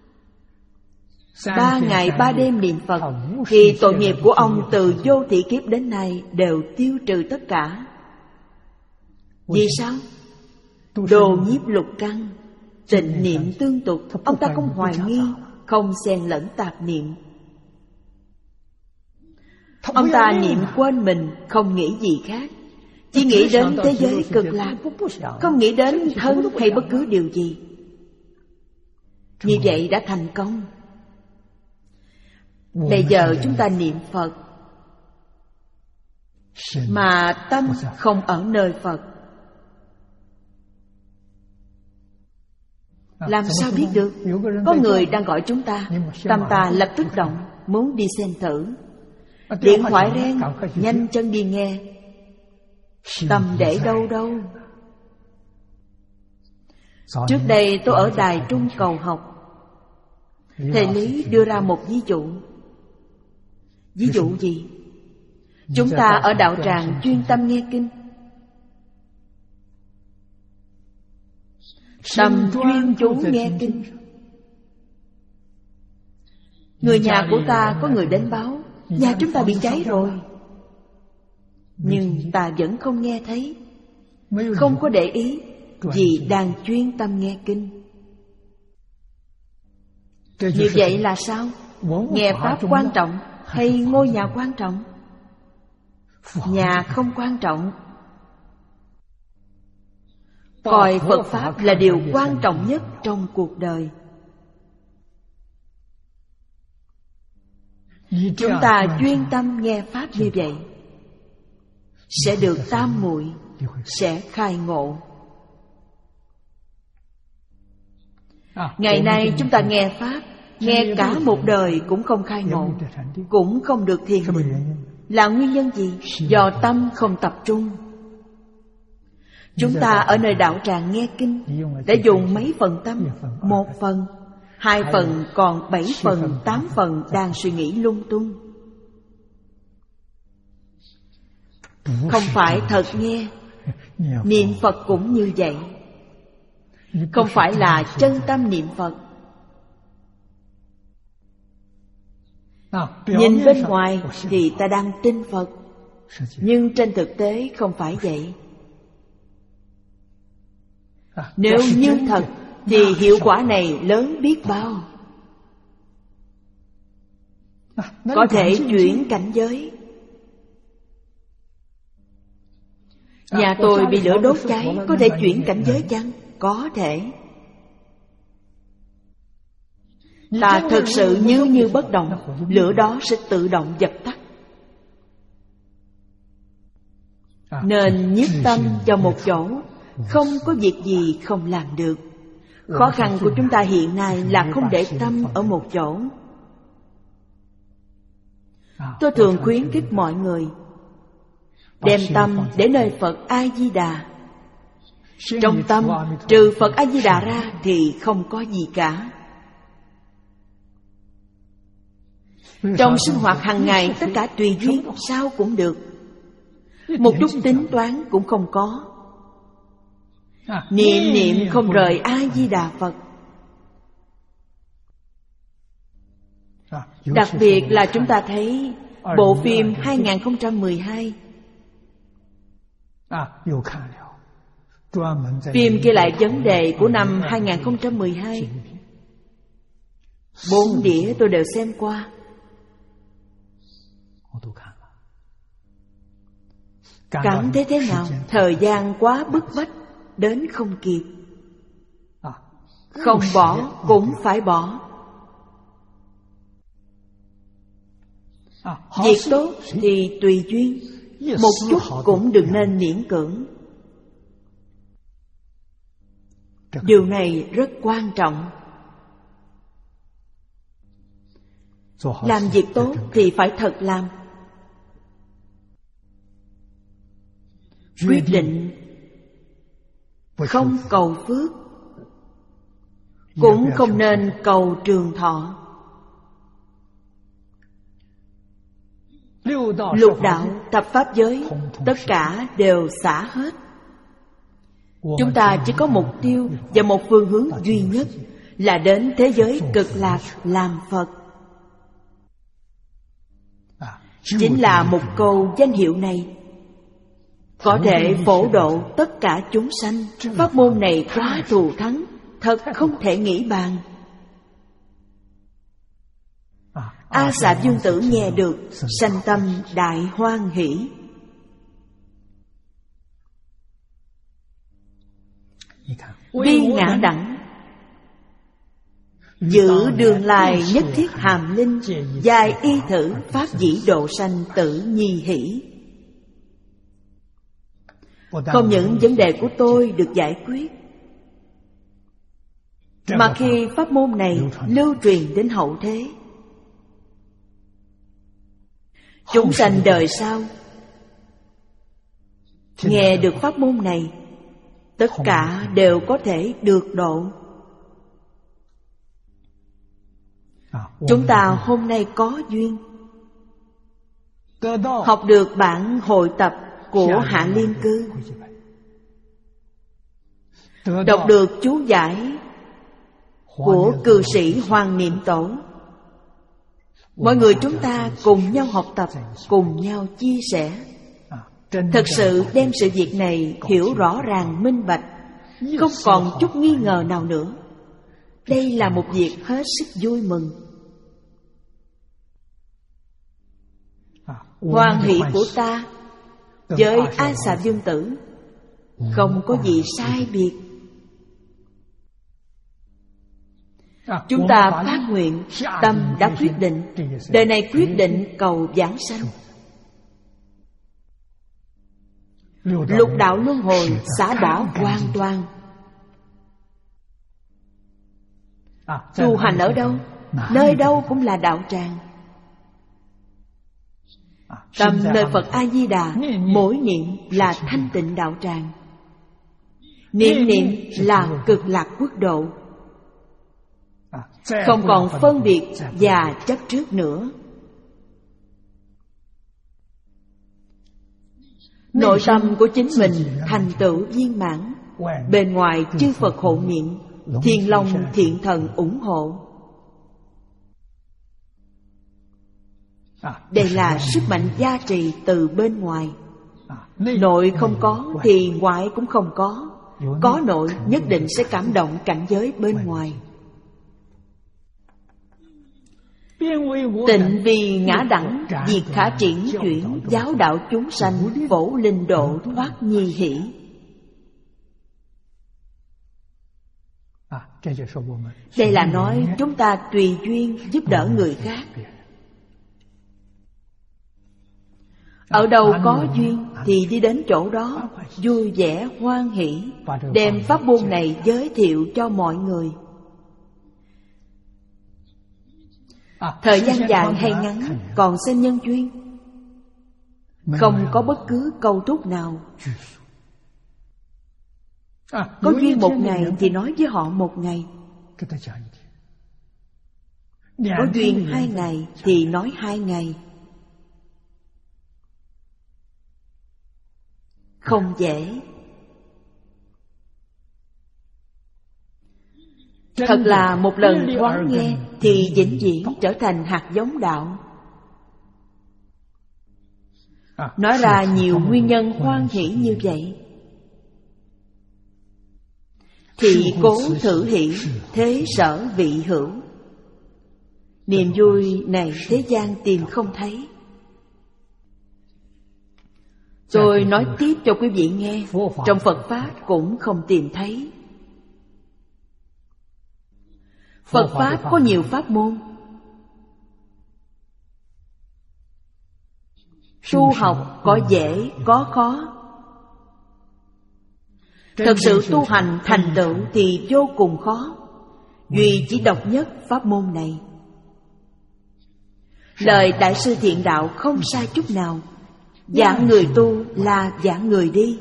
ba ngày ba đêm niệm Phật, thì tội nghiệp của ông từ vô thị kiếp đến nay đều tiêu trừ tất cả. Vì sao? Đồ nhiếp lục căn, tịnh niệm tương tục. Ông ta không hoài nghi, không xen lẫn tạp niệm. Ông ta niệm quên mình, không nghĩ gì khác, chỉ nghĩ đến thế giới cực lạc, không nghĩ đến thân hay bất cứ điều gì. Như vậy đã thành công. Bây giờ chúng ta niệm Phật mà tâm không ở nơi Phật, làm sao biết được? Có người đang gọi chúng ta, tâm ta lập tức động, muốn đi xem thử. Điện thoại reng, nhanh chân đi nghe. Tâm để đâu đâu? Trước đây tôi ở đài Trung Cầu học, thầy Lý đưa ra một ví dụ. Ví dụ gì? Chúng ta ở đạo tràng chuyên tâm nghe kinh, tâm chuyên chú nghe kinh. Người nhà của ta có người đến báo, nhà chúng ta bị cháy rồi. nhưng ta vẫn không nghe thấy, không có để ý vì đang chuyên tâm nghe kinh. Như vậy là sao? Nghe pháp quan trọng hay ngôi nhà quan trọng? Nhà không quan trọng. Coi Phật Pháp là điều quan trọng nhất trong cuộc đời. Chúng ta chuyên tâm nghe Pháp như vậy sẽ được tam muội, sẽ khai ngộ. Ngày nay chúng ta nghe Pháp, nghe cả một đời cũng không khai ngộ, cũng không được thiền định. Là nguyên nhân gì? Do tâm không tập trung. Chúng ta ở nơi đạo tràng nghe kinh đã dùng mấy phần tâm? Một phần, hai phần, còn bảy phần, tám phần đang suy nghĩ lung tung. Không phải thật nghe. Niệm Phật cũng như vậy. Không phải là chân tâm niệm Phật. Nhìn bên ngoài thì ta đang tin Phật, nhưng trên thực tế không phải vậy. Nếu như thật thì hiệu quả này lớn biết bao. Có thể chuyển cảnh giới. Nhà tôi bị lửa đốt cháy, có thể chuyển cảnh giới chăng? Có thể. Ta thực sự như như bất động, lửa đó sẽ tự động dập tắt. Nên nhiếp tâm cho một chỗ, không có việc gì không làm được. Khó khăn của chúng ta hiện nay là không để tâm ở một chỗ. Tôi thường khuyến khích mọi người đem tâm để nơi Phật A-di-đà. Trong tâm trừ Phật A-di-đà ra thì không có gì cả. Trong sinh hoạt hàng ngày tất cả tùy duyên, sao cũng được. Một chút tính toán cũng không có. Niệm niệm không rời A-di-đà Phật. Đặc biệt là chúng ta thấy bộ phim hai không một hai. Phim kia lại vấn đề của năm hai không một hai. Bốn đĩa tôi đều xem qua. Cảm thấy thế nào? Thời gian quá bức bách, đến không kịp. Không bỏ cũng phải bỏ. Việc tốt thì tùy duyên, một chút cũng đừng nên miễn cưỡng. Điều này rất quan trọng. Làm việc tốt thì phải thật làm. Quyết định không cầu phước, cũng không nên cầu trường thọ. Lục đạo, thập pháp giới, tất cả đều xả hết. Chúng ta chỉ có mục tiêu và một phương hướng duy nhất là đến thế giới cực lạc làm Phật. Chính là một câu danh hiệu này có thể phổ độ tất cả chúng sanh. Pháp môn này quá thù thắng, thật không thể nghĩ bàn. A Xà Dương Tử nghe được, sanh tâm đại hoan hỷ. Vi ngã đẳng, giữ đường lai nhất thiết hàm linh, dài y thử pháp dĩ độ sanh tử nhi hỷ. Không những vấn đề của tôi được giải quyết, mà khi pháp môn này lưu truyền đến hậu thế, chúng sanh đời sau nghe được pháp môn này, tất cả đều có thể được độ. Chúng ta hôm nay có duyên học được bản hội tập của Hạ Liên Cư, đọc được chú giải của cư sĩ Hoàng Niệm Tổ. Mọi người chúng ta cùng nhau học tập, cùng nhau chia sẻ, Thật sự đem sự việc này hiểu rõ ràng minh bạch, không còn chút nghi ngờ nào nữa. Đây là một việc hết sức vui mừng. Hoan hỷ của ta với A Xà Dương Tử không có gì sai biệt. Chúng ta phát nguyện, tâm đã quyết định, đời này quyết định cầu vãng sanh. Lục đạo luân hồi xả bỏ hoàn toàn. Tu hành ở đâu, nơi đâu cũng là đạo tràng. Tâm nơi Phật A-di-đà, mỗi niệm là thanh tịnh đạo tràng. Niệm niệm là cực lạc quốc độ. Không còn phân biệt và chấp trước nữa. Nội tâm của chính mình thành tựu viên mãn, bên ngoài chư Phật hộ niệm, thiên long thiện thần ủng hộ. Đây là sức mạnh gia trì từ bên ngoài. Nội không có thì ngoại cũng không có. Có nội nhất định sẽ cảm động cảnh giới bên ngoài. Tịnh vì ngã đẳng, diệt khả triển chuyển, giáo đạo chúng sanh, phổ linh độ thoát nhi hỷ. Đây là nói chúng ta tùy duyên giúp đỡ người khác. Ở đâu có duyên thì đi đến chỗ đó, vui vẻ hoan hỷ, đem pháp môn này giới thiệu cho mọi người. Thời gian dài hay ngắn còn xem nhân duyên, không có bất cứ câu thúc nào. Có duyên một ngày thì nói với họ một ngày, có duyên hai ngày thì nói hai ngày. Không dễ. Thật là một lần thoáng nghe thì vĩnh viễn trở thành hạt giống đạo. Nói ra nhiều nguyên nhân hoan hỷ như vậy. Thì cố thử hỷ, thế sở vị hữu. Niềm vui này thế gian tìm không thấy. Tôi nói tiếp cho quý vị nghe, trong Phật Pháp cũng không tìm thấy. Phật Pháp có nhiều pháp môn. Tu học có dễ, có khó. Thật sự tu hành thành tựu thì vô cùng khó. Duy chỉ độc nhất pháp môn này. Lời Đại sư Thiện Đạo không sai chút nào. Giảng người tu là giảng người đi.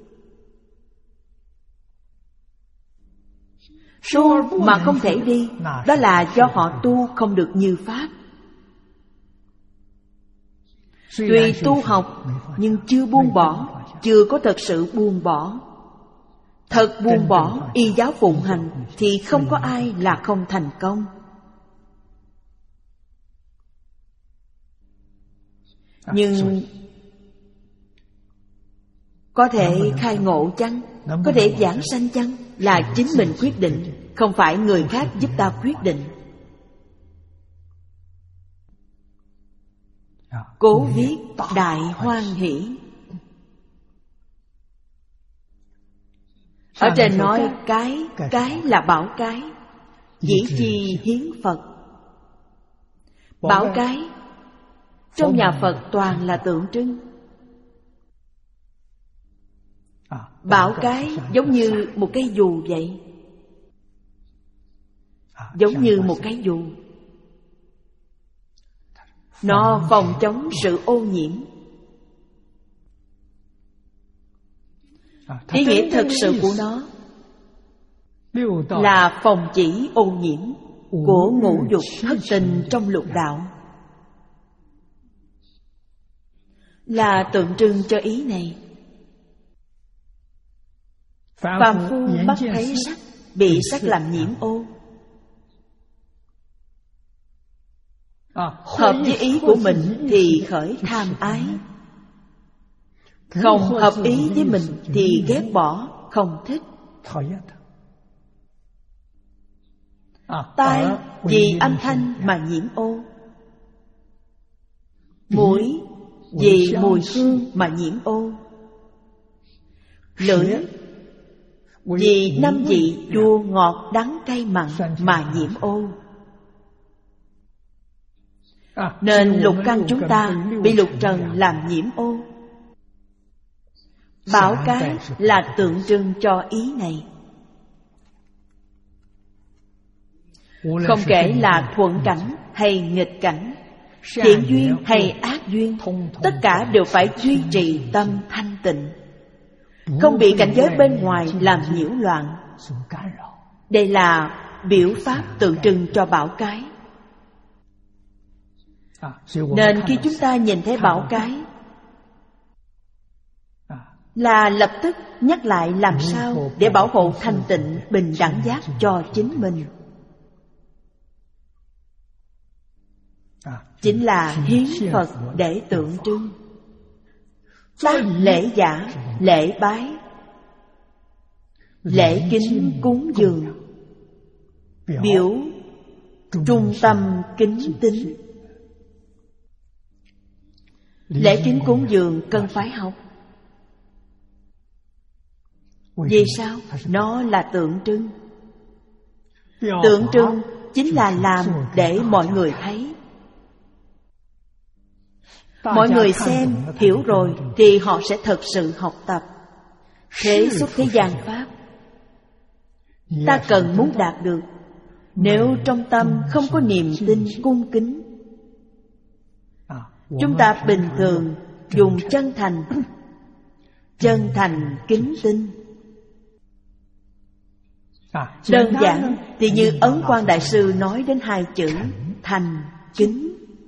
Tu mà không thể đi, đó là do họ tu không được như Pháp. Tuy tu học nhưng chưa buông bỏ, chưa có thật sự buông bỏ. Thật buông bỏ y giáo phụng hành thì không có ai là không thành công. Nhưng có thể khai ngộ chăng? Có thể giảng sanh chăng? Là chính mình quyết định, không phải người khác giúp ta quyết định. Cố viết đại hoan hỷ. Ở trên nói cái, cái là bảo cái, dĩ chi hiến Phật. Bảo cái trong nhà Phật toàn là tượng trưng. Bảo cái giống như một cái dù vậy. Giống như một cái dù. Nó phòng chống sự ô nhiễm. Ý nghĩa thật sự của nó là phòng chỉ ô nhiễm của ngũ dục thất tình trong lục đạo. Là tượng trưng cho ý này. Phàm phu bắt thấy sắc, bị sắc làm nhiễm ô. Hợp với ý của mình thì khởi tham ái. Không hợp ý với mình thì ghét bỏ, không thích. Tai vì âm thanh mà nhiễm ô. Mũi vì mùi hương mà nhiễm ô. Lưỡi vì năm vị chua ngọt đắng cay mặn mà nhiễm ô. Nên lục căn chúng ta bị lục trần làm nhiễm ô. Bảo cái là tượng trưng cho ý này. Không kể là thuận cảnh hay nghịch cảnh, thiện duyên hay ác duyên, tất cả đều phải duy trì tâm thanh tịnh, không bị cảnh giới bên ngoài làm nhiễu loạn. Đây là biểu pháp tượng trưng cho bảo cái. Nên khi chúng ta nhìn thấy bảo cái là lập tức nhắc lại làm sao để bảo hộ thanh tịnh bình đẳng giác cho chính mình. Chính là hiến Phật để tượng trưng. Tác lễ giả, lễ bái, lễ kính cúng dường, biểu trung tâm kính tín. Lễ kính cúng dường cần phải học. Vì sao? Nó là tượng trưng. Tượng trưng chính là làm để mọi người thấy. Mọi người xem, hiểu rồi thì họ sẽ thật sự học tập. Thế xuất thế gian pháp ta cần muốn đạt được. Nếu trong tâm không có niềm tin cung kính, chúng ta bình thường dùng chân thành, chân thành kính tin. Đơn giản thì như Ấn Quang Đại Sư nói đến hai chữ thành kính.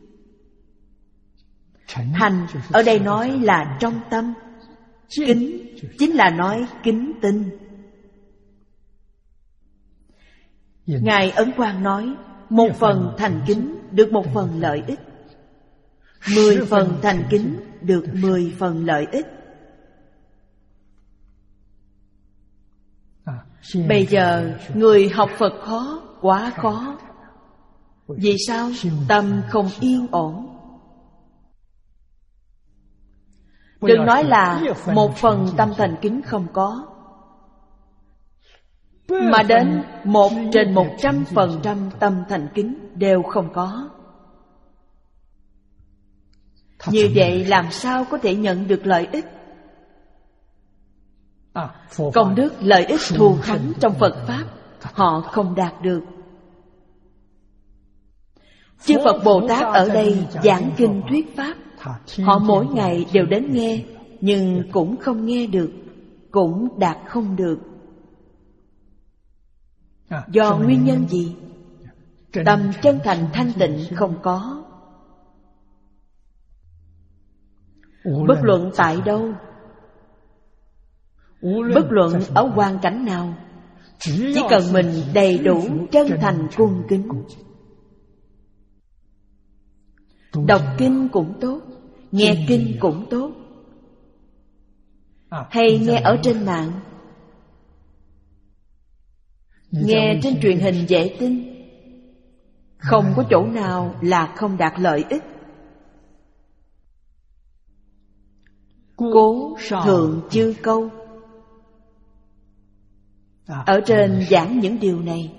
Thành ở đây nói là trong tâm, kính chính là nói kính tin. Ngài Ấn Quang nói một phần thành kính được một phần lợi ích, mười phần thành kính được mười phần lợi ích. Bây giờ người học Phật khó, quá khó. Vì sao? Tâm không yên ổn. Đừng nói là một phần tâm thành kính không có, mà đến một trên một trăm phần trăm tâm thành kính đều không có. Như vậy làm sao có thể nhận được lợi ích? Công đức lợi ích thù thắng trong Phật Pháp họ không đạt được. Chư Phật Bồ Tát ở đây giảng kinh thuyết Pháp, họ mỗi ngày đều đến nghe, nhưng cũng không nghe được, cũng đạt không được. Do nguyên nhân gì? Tâm chân thành thanh tịnh không có. Bất luận tại đâu, bất luận ở hoàn cảnh nào, chỉ cần mình đầy đủ chân thành cung kính. Đọc kinh cũng tốt, nghe kinh cũng tốt, hay nghe ở trên mạng, nghe trên truyền hình dễ tin, không có chỗ nào là không đạt lợi ích. Cố thượng chư câu ở trên giảng những điều này.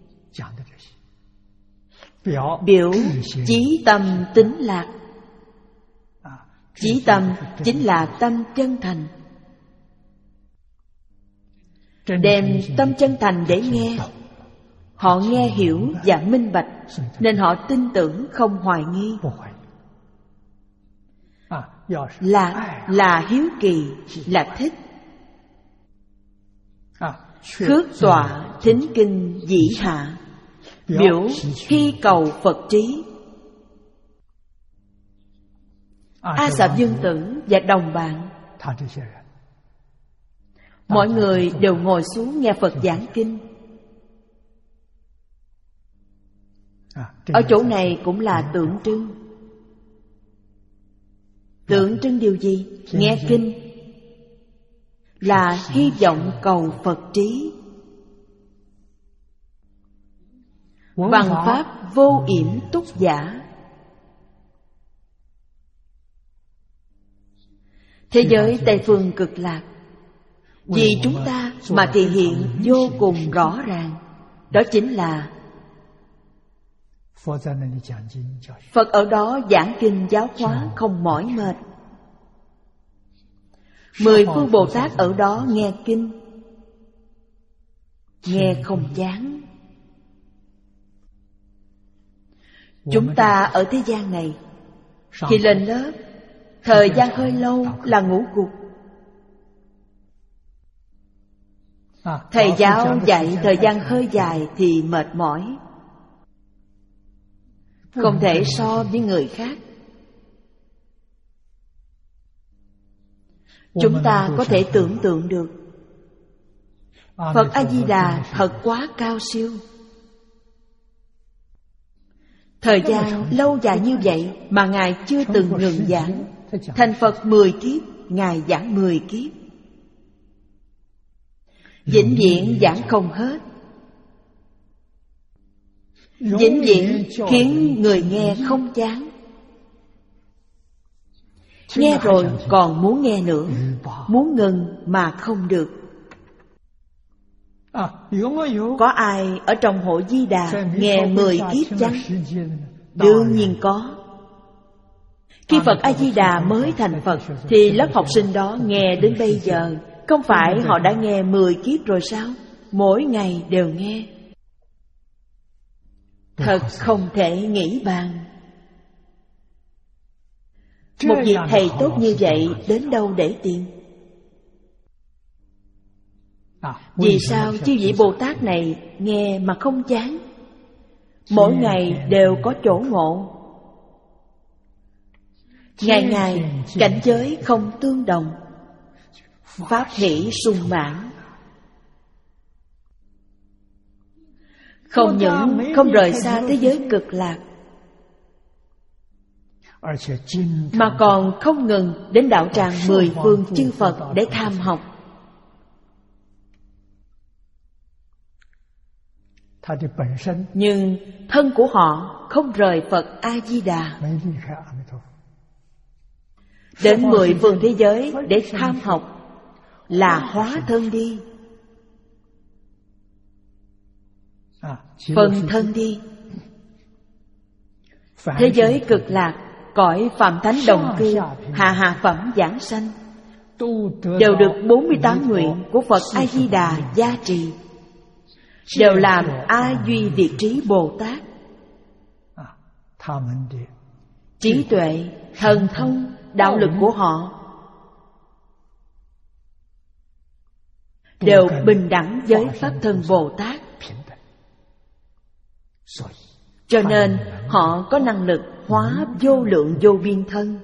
Biểu chí tâm tín lạc. Chí tâm chính là tâm chân thành. Đem tâm chân thành để nghe, họ nghe hiểu và minh bạch, nên họ tin tưởng không hoài nghi. Là là hiếu kỳ, là thích. Khước tọa thính kinh dĩ hạ, biểu khi cầu Phật trí. A Xà Dương Tử và đồng bạn, mọi người đều ngồi xuống nghe Phật giảng kinh. Ở chỗ này cũng là tượng trưng. Tượng trưng điều gì? Nghe kinh là hy vọng cầu Phật trí. Văn pháp vô yểm túc giả. Thế giới Tây Phương Cực Lạc vì chúng ta mà thể hiện vô cùng rõ ràng. Đó chính là Phật ở đó giảng kinh giáo hóa không mỏi mệt. Mười phương Bồ Tát ở đó nghe kinh, nghe không chán. Chúng ta ở thế gian này, khi lên lớp, thời gian hơi lâu là ngủ gục. Thầy giáo dạy thời gian hơi dài thì mệt mỏi, không thể so với người khác. Chúng ta có thể tưởng tượng được Phật A-di-đà thật quá cao siêu. Thời gian lâu dài như vậy mà Ngài chưa từng ngừng giảng. Thành Phật mười kiếp, Ngài giảng mười kiếp, vĩnh viễn giảng không hết, vĩnh viễn khiến người nghe không chán. Nghe rồi còn muốn nghe nữa, muốn ngừng mà không được. Có ai ở trong hội Di Đà nghe mười kiếp chăng? Đương nhiên có. Khi Phật A-di-đà mới thành Phật thì lớp học sinh đó nghe đến bây giờ, không phải họ đã nghe mười kiếp rồi sao? Mỗi ngày đều nghe. Thật không thể nghĩ bàn. Một vị thầy tốt như vậy đến đâu để tìm? Vì sao chư vị Bồ Tát này nghe mà không chán? Mỗi ngày đều có chỗ ngộ, ngày ngày cảnh giới không tương đồng, pháp hỷ sung mãn. Không những không rời xa thế giới cực lạc, mà còn không ngừng đến đạo tràng mười phương chư Phật để tham học. Nhưng thân của họ không rời Phật A-di-đà, đến mười phương thế giới để tham học, là hóa thân đi, phân thân đi. Thế giới cực lạc, cõi Phạm Thánh Đồng Cư, hạ hạ phẩm giảng sanh, đều được bốn mươi tám nguyện của Phật A-di-đà gia trì, đều làm A Duy Việt Trí Bồ Tát. Trí tuệ, thần thông, đạo lực của họ đều bình đẳng với Pháp Thân Bồ Tát. Cho nên họ có năng lực hóa vô lượng vô biên thân.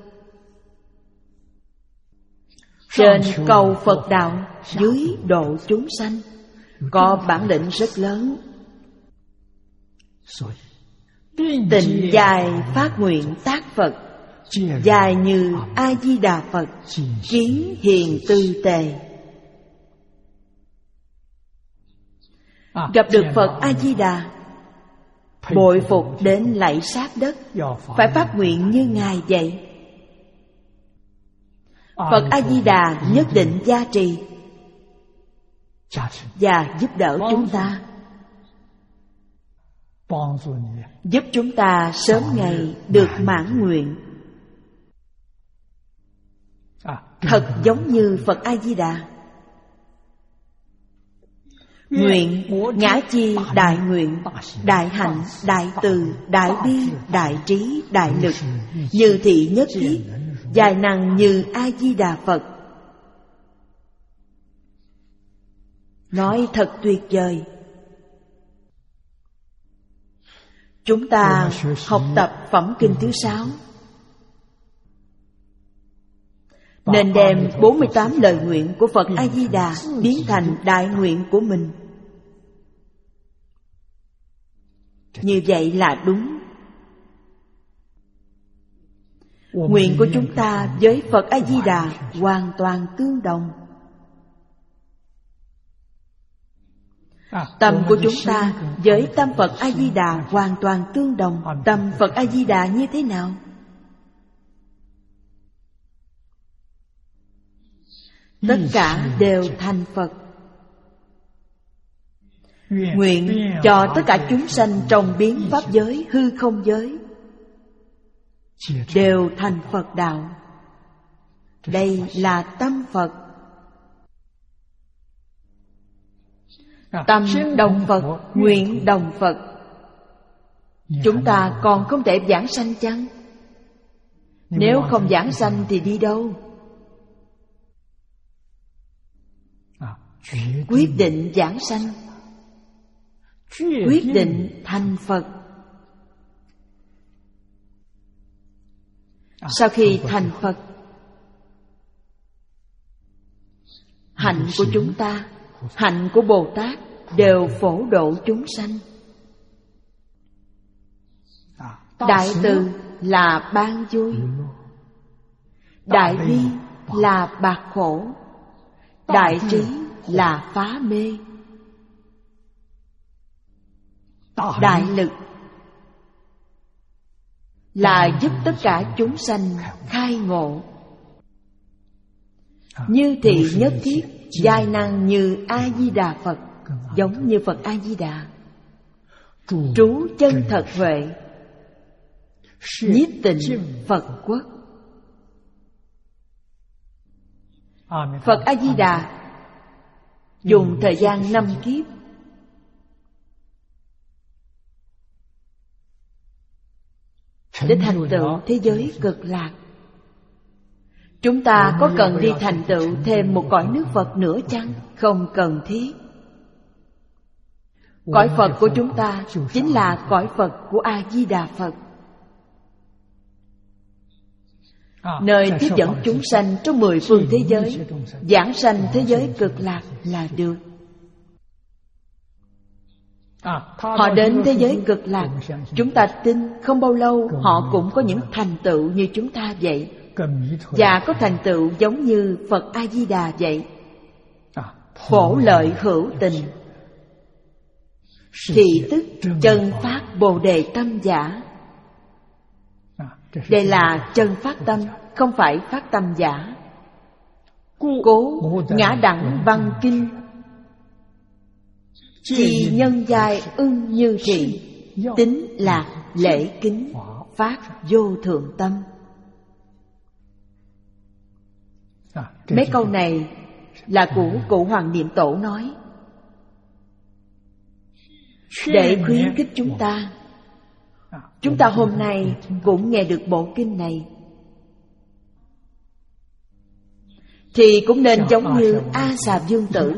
Trên cầu Phật đạo, dưới độ chúng sanh, có bản lĩnh rất lớn. Tịnh dài phát nguyện tác Phật, dài như A-di-đà Phật, kiến hiền tư tề. Gặp được Phật A-di-đà, bội phục đến lạy sát đất, phải phát nguyện như Ngài vậy. Phật A-di-đà nhất định gia trì và giúp đỡ chúng ta, giúp chúng ta sớm ngày được mãn nguyện. Thật giống như Phật A-di-đà. Nguyện ngã chi đại nguyện, đại hạnh, đại từ, đại bi, đại trí, đại lực, như thị nhất thiết, dài năng như A-di-đà Phật. Nói thật tuyệt vời. Chúng ta học tập phẩm kinh thứ sáu, nên đem bốn mươi tám lời nguyện của Phật A-di-đà biến thành đại nguyện của mình. Như vậy là đúng. Nguyện của chúng ta với Phật A-di-đà hoàn toàn tương đồng. Tâm của chúng ta với tâm Phật A-di-đà hoàn toàn tương đồng. Tâm Phật A-di-đà như thế nào? Tất cả đều thành Phật. Nguyện cho tất cả chúng sanh trong biến pháp giới, hư không giới đều thành Phật đạo. Đây là tâm Phật. Tâm đồng Phật, nguyện đồng Phật. Chúng ta còn không thể giảng sanh chăng? Nếu không giảng sanh thì đi đâu? Quyết định giảng sanh, quyết định thành Phật. Sau khi thành Phật, hạnh của chúng ta, hạnh của Bồ Tát đều phổ độ chúng sanh. Đại từ là ban vui, đại bi là bạc khổ, đại trí là phá mê, đại lực là giúp tất cả chúng sanh khai ngộ. Như thị nhất thiết, giai năng như A-di-đà Phật, giống như Phật A-di-đà. Trú chân thật huệ, nhiếp tịnh Phật quốc. Phật A-di-đà dùng thời gian năm kiếp để thành tựu thế giới cực lạc. Chúng ta có cần đi thành tựu thêm một cõi nước Phật nữa chăng? Không cần thiết. Cõi Phật của chúng ta chính là cõi Phật của A-di-đà Phật, nơi tiếp dẫn chúng sanh trong mười phương thế giới, giảng sanh thế giới cực lạc là được. Họ đến thế giới cực lạc, chúng ta tin không bao lâu họ cũng có những thành tựu như chúng ta vậy, và có thành tựu giống như Phật A-di-đà vậy. Phổ lợi hữu tình, thị tức chân phát bồ đề tâm giả. Đây là chân phát tâm, không phải phát tâm giả. Cố ngã đẳng văn kinh, chi nhân giai ưng như thị, tính là lễ kính phát vô thượng tâm. Mấy câu này là của cụ Hoàng Niệm Tổ nói, để khuyến khích chúng ta. Chúng ta hôm nay cũng nghe được bộ kinh này, thì cũng nên giống như A Xà Dương Tử.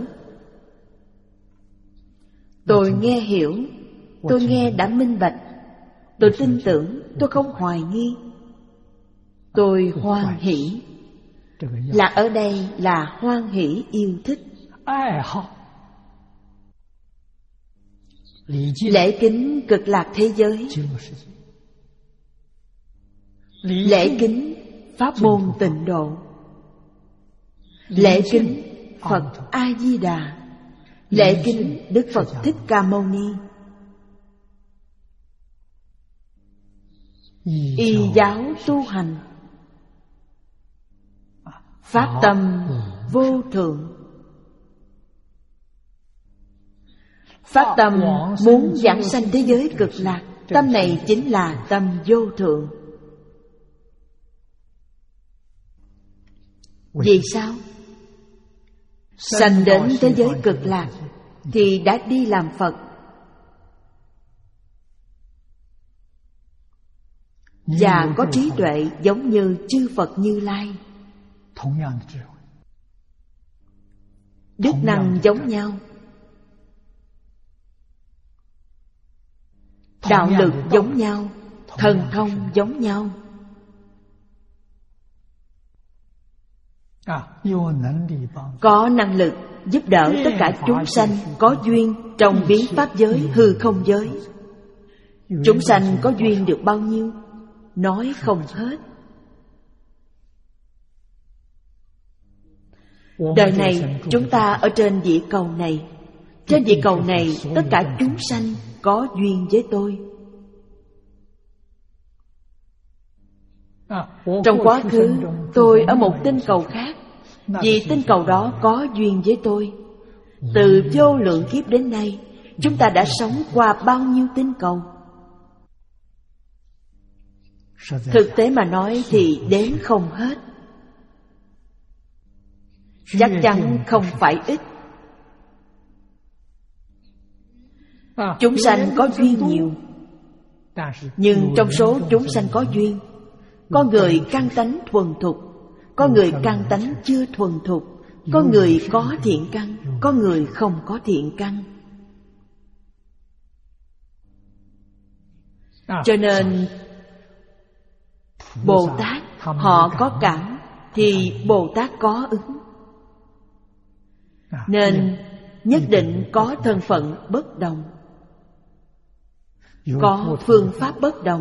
Tôi nghe hiểu, tôi nghe đã minh bạch, tôi tin tưởng, tôi không hoài nghi, tôi hoan hỷ. Là ở đây là hoan hỷ yêu thích. Lễ kính cực lạc thế giới, lễ kính pháp môn tịnh độ, lễ kính Phật A-di-đà, lễ kính Đức Phật Thích Ca Mâu Ni. Y giáo tu hành, pháp tâm vô thượng. Pháp tâm muốn giảng sanh thế giới cực lạc, tâm này chính là tâm vô thượng. Vì sao? Sanh đến thế giới cực lạc thì đã đi làm Phật, và có trí tuệ giống như chư Phật Như Lai. Đức năng giống nhau, đạo lực giống nhau, thần thông giống nhau. Có năng lực giúp đỡ tất cả chúng sanh có duyên trong biến pháp giới, hư không giới. Chúng sanh có duyên được bao nhiêu, nói không hết. Đời này chúng ta ở trên địa cầu này Trên địa cầu này, tất cả chúng sanh có duyên với tôi. Trong quá khứ, tôi ở một tinh cầu khác, vì tinh cầu đó có duyên với tôi. Từ vô lượng kiếp đến nay, chúng ta đã sống qua bao nhiêu tinh cầu? Thực tế mà nói thì đếm không hết. Chắc chắn không phải ít. Chúng sanh có duyên nhiều, nhưng trong số chúng sanh có duyên, có người căn tánh thuần thục, có người căn tánh chưa thuần thục, có người có thiện căn, có người không có thiện căn. Cho nên Bồ Tát họ có cảm thì Bồ Tát có ứng, nên nhất định có thân phận bất đồng, có phương pháp bất đồng,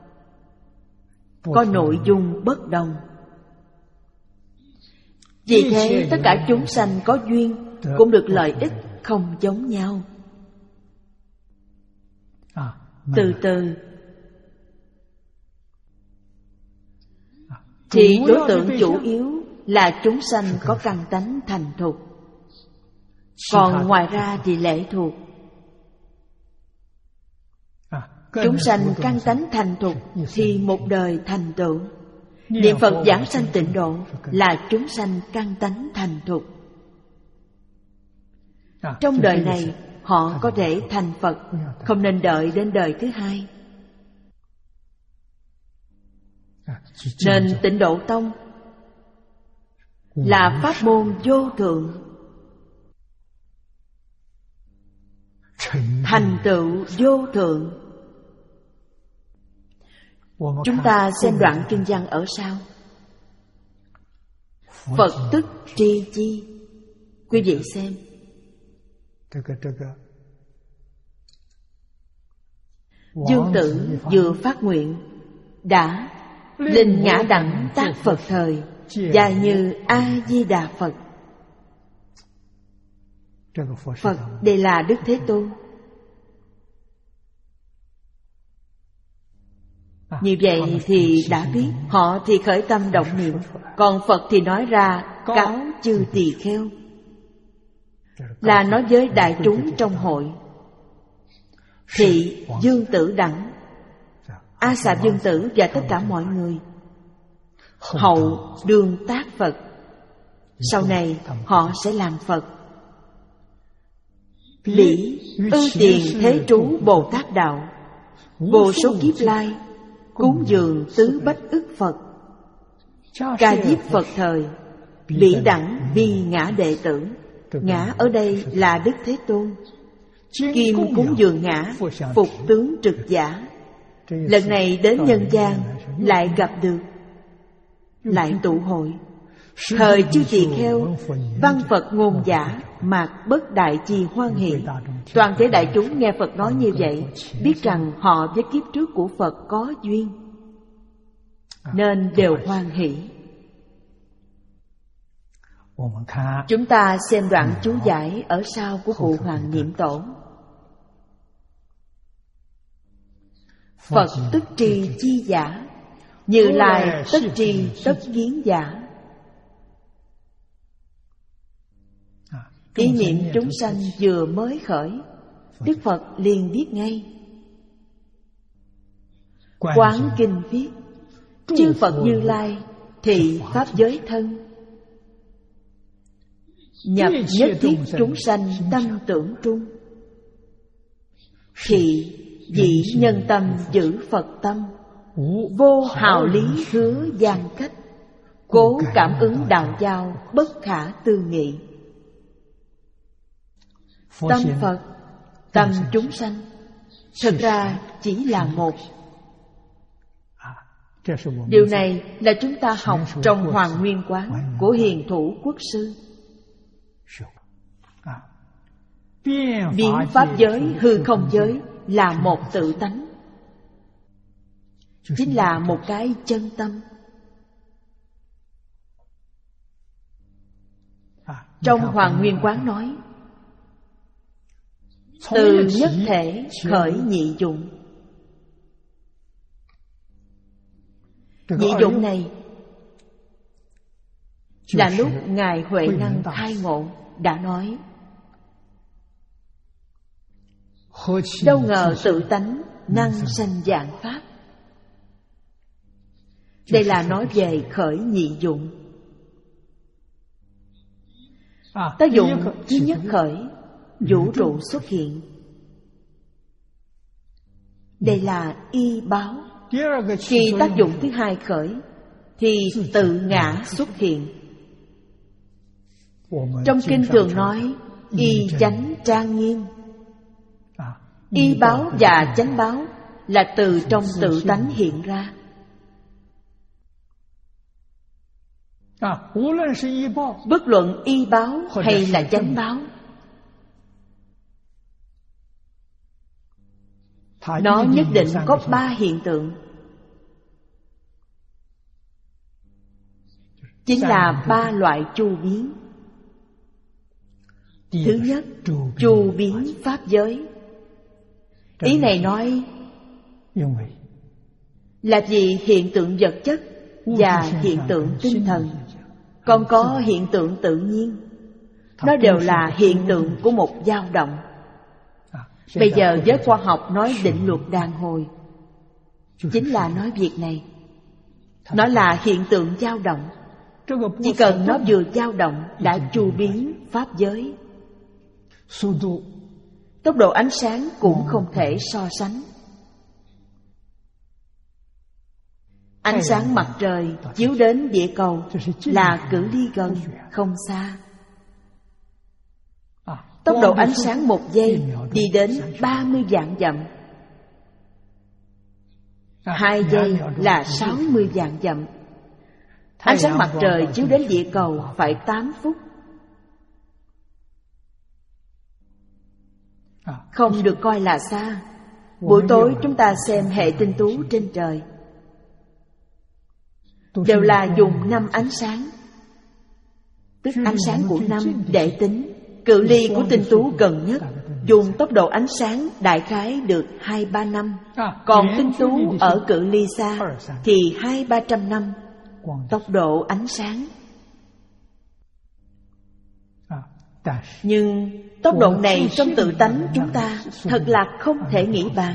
có nội dung bất đồng. Vì thế tất cả chúng sanh có duyên cũng được lợi ích không giống nhau. Từ từ thì đối tượng chủ yếu là chúng sanh có căn tánh thành thục, còn ngoài ra thì lệ thuộc. Chúng sanh căn tánh thành thục thì một đời thành tựu. Niệm Phật giảng sanh tịnh độ là chúng sanh căn tánh thành thục. Trong đời này họ có thể thành Phật, không nên đợi đến đời thứ hai. Nên Tịnh Độ Tông là pháp môn vô thượng, thành tựu vô thượng. Chúng ta xem đoạn kinh văn ở sau. Phật tức tri chi. Quý vị xem. Dương Tử vừa phát nguyện đã linh ngã đẳng tác Phật thời, và như A-di-đà Phật. Phật đây là Đức Thế Tôn. Như vậy thì đã biết, họ thì khởi tâm động niệm, còn Phật thì nói ra cáo chư tỳ kheo, là nói với đại chúng trong hội. Thị Dương Tử đẳng, A Xà Dương Tử và tất cả mọi người. Hậu đương tác Phật, sau này họ sẽ làm Phật. Bỉ ưu tiền thế trú Bồ Tát đạo, vô số kiếp lai cúng dường tứ bách ức Phật. Ca diếp Phật thời, bỉ đẳng vi ngã đệ tử. Ngã ở đây là Đức Thế Tôn. Kim cúng dường ngã, phục tướng trực giả. Lần này đến nhân gian lại gặp được, lại tụ hội. Thời chư tỳ kheo, văn Phật ngôn giả, mạc bất đại chi hoan hỷ. Toàn thể đại chúng nghe Phật nói như vậy, biết rằng họ với kiếp trước của Phật có duyên, nên đều hoan hỷ. Chúng ta xem đoạn chú giải ở sau của Cụ Hoàng Niệm Tổ. Phật tức trì chi giả, Như Lai tất trì tất kiến giả. Ý niệm chúng sanh vừa mới khởi, Đức Phật liền biết ngay. Quán kinh viết, chư Phật Như Lai thị pháp giới thân, nhập nhất thiết chúng sanh tâm tưởng trung. Thị dĩ nhân tâm giữ Phật tâm, vô hào lý hứa gian cách, cố cảm ứng đạo giao bất khả tư nghị. Tâm Phật, tâm chúng sanh, thực ra chỉ là một. Điều này là chúng ta học trong Hoàng Nguyên Quán của Hiền Thủ Quốc Sư. Biến pháp giới, hư không giới là một tự tánh, chính là một cái chân tâm. Trong Hoàng Nguyên Quán nói, Từ nhất thể khởi nhị dụng. Nhị dụng này là lúc Ngài Huệ Năng khai ngộ đã nói: đâu ngờ tự tánh năng sanh vạn pháp. Đây là nói về khởi nhị dụng. Tác dụng thứ nhất khởi, vũ trụ xuất hiện. Đây là y báo. Khi tác dụng thứ hai khởi thì tự ngã xuất hiện. Trong kinh thường nói y chánh trang nghiêm. Y báo và chánh báo là từ trong tự tánh hiện ra. Bất luận y báo hay là chánh báo, nó nhất định có ba hiện tượng. Chính là ba loại chu biến. Thứ nhất, chu biến pháp giới. Ý này nói là vì hiện tượng vật chất và hiện tượng tinh thần, còn có hiện tượng tự nhiên. Nó đều là hiện tượng của một dao động. Bây giờ giới khoa học nói định luật đàn hồi, chính là nói việc này. Nó là hiện tượng dao động. Chỉ cần nó vừa dao động đã chu biến pháp giới. Tốc độ ánh sáng cũng không thể so sánh. Ánh sáng mặt trời chiếu đến địa cầu là cự ly gần, không xa. Tốc độ ánh sáng một giây đi đến ba mươi vạn dặm. Hai giây là sáu mươi vạn dặm. Ánh sáng mặt trời chiếu đến địa cầu phải tám phút. Không được coi là xa. Buổi tối chúng ta xem hệ tinh tú trên trời, đều là dùng năm ánh sáng, tức ánh sáng của năm để tính. Cự ly của tinh tú gần nhất dùng tốc độ ánh sáng đại khái được hai ba năm. Còn tinh tú ở cự ly xa thì hai ba trăm năm tốc độ ánh sáng. Nhưng tốc độ này trong tự tánh chúng ta thật là không thể nghĩ bàn.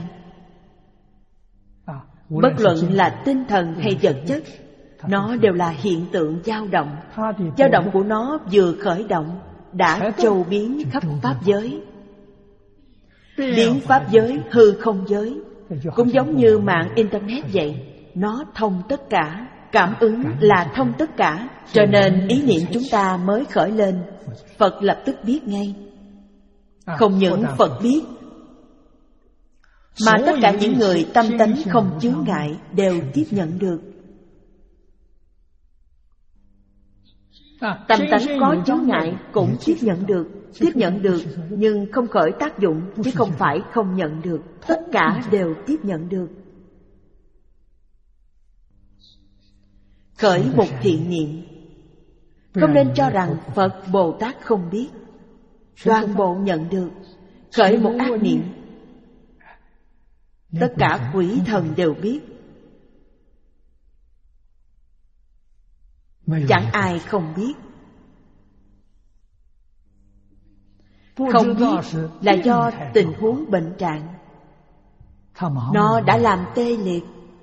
Bất luận là tinh thần hay vật chất, nó đều là hiện tượng dao động. Dao động của nó vừa khởi động đã trâu biến khắp pháp giới. Biến pháp giới, hư không giới, cũng giống như mạng Internet vậy. Nó thông tất cả. Cảm ứng là thông tất cả. Cho nên ý niệm chúng ta mới khởi lên, Phật lập tức biết ngay. Không những Phật biết, mà tất cả những người tâm tánh không chướng ngại đều tiếp nhận được. Tâm tánh có chướng ngại cũng tiếp nhận được. Tiếp nhận được nhưng không khởi tác dụng, chứ không phải không nhận được. Tất cả đều tiếp nhận được. Khởi một thiện niệm, không nên cho rằng Phật Bồ Tát không biết. Toàn bộ nhận được. Khởi một ác niệm, tất cả quỷ thần đều biết. Chẳng ai không biết. Không biết là do tình huống bệnh trạng. Nó đã làm tê liệt.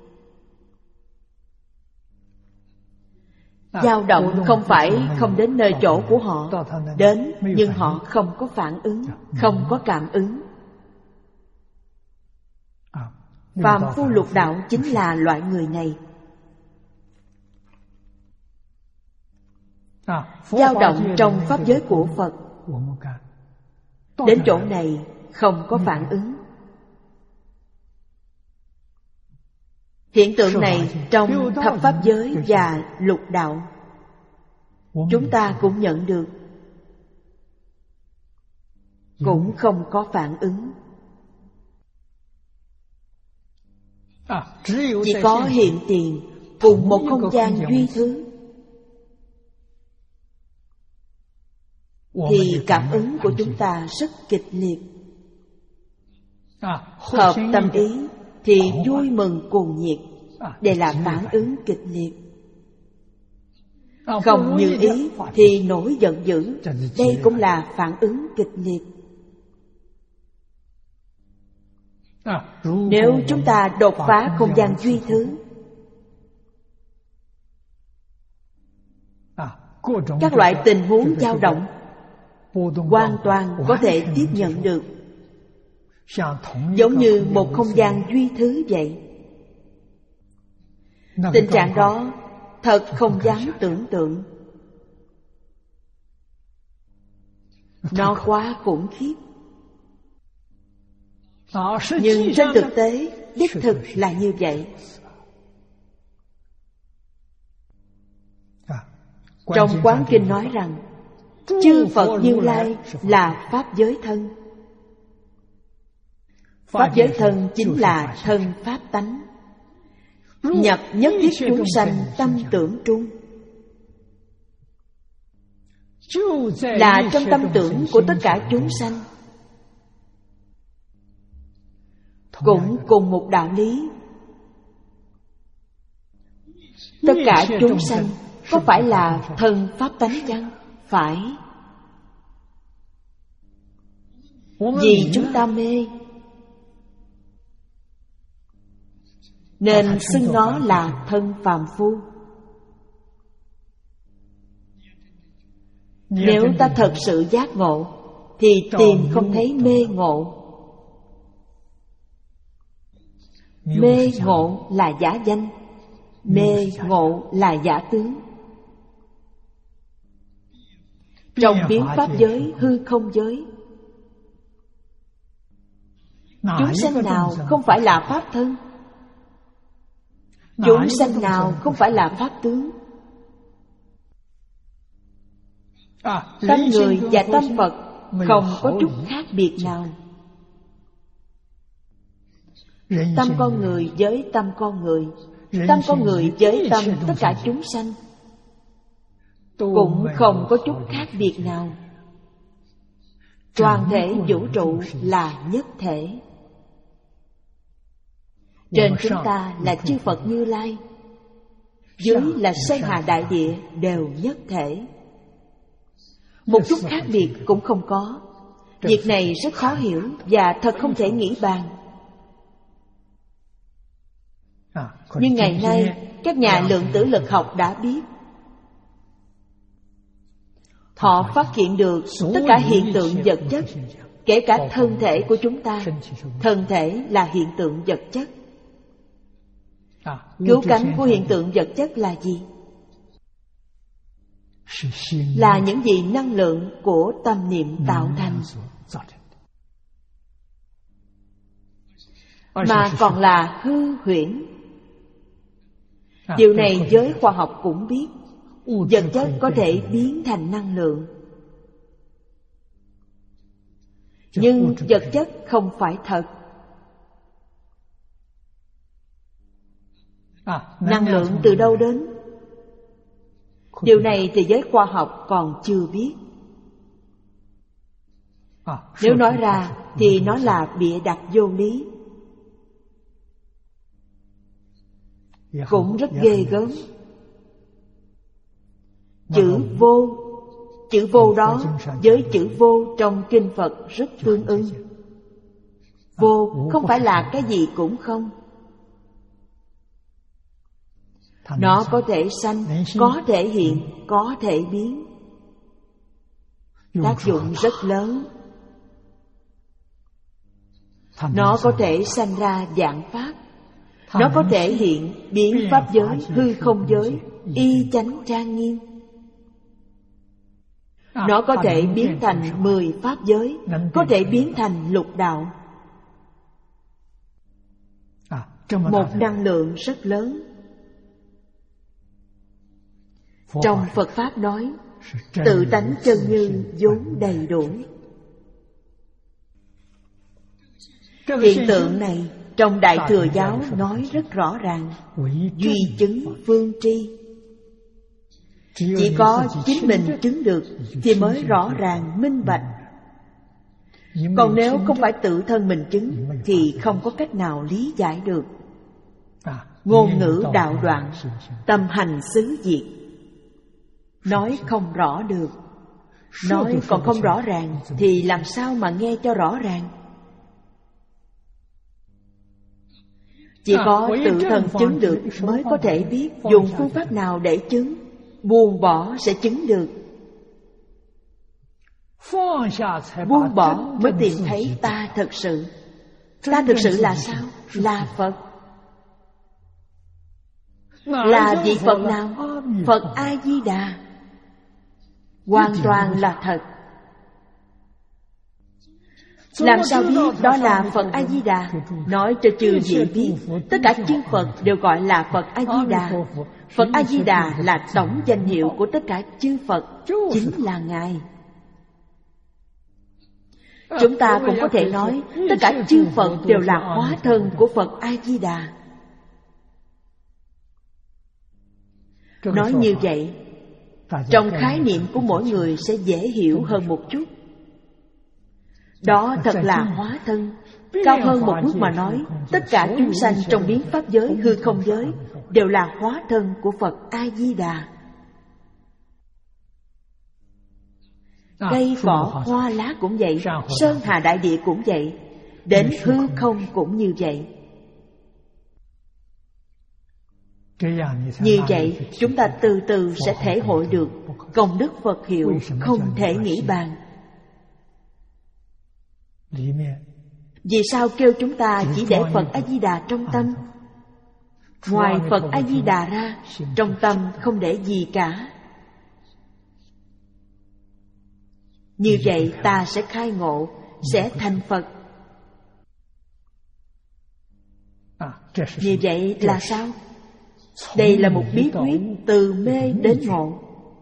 Dao động không phải không đến nơi chỗ của họ. Đến nhưng họ không có phản ứng, không có cảm ứng. Phàm phu lục đạo chính là loại người này. Dao động trong pháp giới của Phật, đến chỗ này không có phản ứng. Hiện tượng này trong thập pháp giới và lục đạo chúng ta cũng nhận được, cũng không có phản ứng. Chỉ có hiện tiền cùng một không gian duy thứ thì cảm ứng của chúng ta rất kịch liệt. Hợp tâm ý thì vui mừng cuồng nhiệt. Đây là phản ứng kịch liệt. Không như ý thì nổi giận dữ. Đây cũng là phản ứng kịch liệt. Nếu chúng ta đột phá không gian duy thứ, các loại tình huống dao động hoàn toàn có thể tiếp nhận được, giống như một không gian duy thứ vậy. Tình trạng đó thật không dám tưởng tượng. Nó quá khủng khiếp. Nhưng trên thực tế, đích thực là như vậy. Trong Quán Kinh nói rằng chư Phật Như Lai là Pháp giới thân. Pháp giới thân chính là thân Pháp tánh. Nhập nhất thiết chúng sanh tâm tưởng trung. Là trong tâm tưởng của tất cả chúng sanh. Cũng cùng một đạo lý. Tất cả chúng sanh có phải là thân Pháp tánh chăng? Phải. Vì chúng ta mê nên xưng nó là thân phàm phu. Nếu ta thật sự giác ngộ thì tìm không thấy mê ngộ. Mê ngộ là giả danh, mê ngộ là giả tướng. Trong biến pháp giới, hư không giới, chúng sanh nào không phải là pháp thân? Chúng sanh nào không phải là pháp tướng? Tâm người và tâm Phật không có chút khác biệt nào. Tâm con người với tâm con người, tâm con người với tâm tất cả chúng sanh cũng không có chút khác biệt nào. Toàn thể vũ trụ là nhất thể. Trên chúng ta là chư Phật Như Lai, dưới là Sơn Hà Đại Địa đều nhất thể. Một chút khác biệt cũng không có. Việc này rất khó hiểu và thật không thể nghĩ bàn. Nhưng ngày nay các nhà lượng tử lực học đã biết. Họ phát hiện được tất cả hiện tượng vật chất, kể cả thân thể của chúng ta. Thân thể là hiện tượng vật chất. Cứu cánh của hiện tượng vật chất là gì? Là những gì năng lượng của tâm niệm tạo thành. Mà còn là hư huyễn. Điều này giới khoa học cũng biết. Vật chất có thể biến thành năng lượng. Nhưng vật chất không phải thật. Năng lượng từ đâu đến? Điều này thì giới khoa học còn chưa biết. Nếu nói ra thì nó là bịa đặt vô lý. Cũng rất ghê gớm. Chữ vô, chữ vô đó với chữ vô trong kinh Phật rất tương ưng. Vô không phải là cái gì cũng không. Nó có thể sanh, có thể hiện, có thể biến. Tác dụng rất lớn. Nó có thể sanh ra vạn pháp. Nó có thể hiện biến pháp giới, hư không giới, y chánh trang nghiêm. Nó có thể biến thành mười pháp giới, có thể biến thành lục đạo. Một năng lượng rất lớn. Trong Phật Pháp nói, tự tánh chân như vốn đầy đủ. Hiện tượng này trong Đại Thừa Giáo nói rất rõ ràng. Duy chứng phương tri. Chỉ có chính mình chứng được thì mới rõ ràng minh bạch. Còn nếu không phải tự thân mình chứng thì không có cách nào lý giải được. Ngôn ngữ đạo đoạn, tâm hành xứ diệt. Nói không rõ được. Nói còn không rõ ràng thì làm sao mà nghe cho rõ ràng? Chỉ có tự thân chứng được mới có thể biết dùng phương pháp nào để chứng. Buông bỏ sẽ chứng được. Buông bỏ mới tìm thấy ta thật sự. Ta thực sự là sao? Là Phật. Là vị Phật nào? Phật A-di-đà. Hoàn toàn là thật. Làm sao biết đó là Phật A-di-đà? Nói cho chư vị biết, tất cả chư Phật đều gọi là Phật A-di-đà. Phật A-di-đà là tổng danh hiệu của tất cả chư Phật, chính là Ngài. Chúng ta cũng có thể nói tất cả chư Phật đều là hóa thân của Phật A-di-đà. Nói như vậy, trong khái niệm của mỗi người sẽ dễ hiểu hơn một chút. Đó thật là hóa thân. Cao hơn một bước mà nói, tất cả chúng sanh trong biến pháp giới, hư không giới đều là hóa thân của Phật A-di-đà. Cây cỏ hoa lá cũng vậy, sơn hà đại địa cũng vậy, đến hư không cũng như vậy. Như vậy chúng ta từ từ sẽ thể hội được công đức Phật hiệu không thể nghĩ bàn. Vì sao kêu chúng ta chỉ để Phật A-di-đà trong tâm? Ngoài Phật A-di-đà ra, trong tâm không để gì cả. Như vậy ta sẽ khai ngộ, sẽ thành Phật. Như vậy là sao? Đây là một bí quyết từ mê đến ngộ.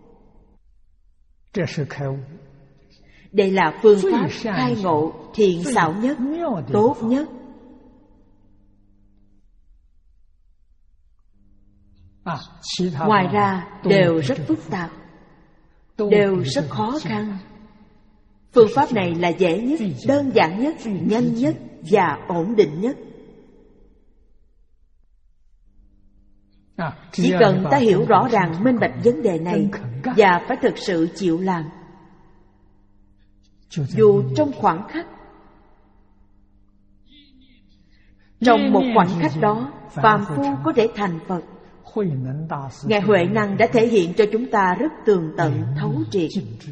Đây là phương pháp khai ngộ thiện xảo nhất, tốt nhất. Ngoài ra đều rất phức tạp, đều rất khó khăn. Phương pháp này là dễ nhất, đơn giản nhất, nhanh nhất và ổn định nhất. Chỉ cần ta hiểu rõ ràng minh bạch vấn đề này và phải thực sự chịu làm, dù trong khoảng khắc, trong một khoảnh khắc đó, phàm phu có thể thành Phật. Ngài Huệ Năng đã thể hiện cho chúng ta rất tường tận, thấu triệt.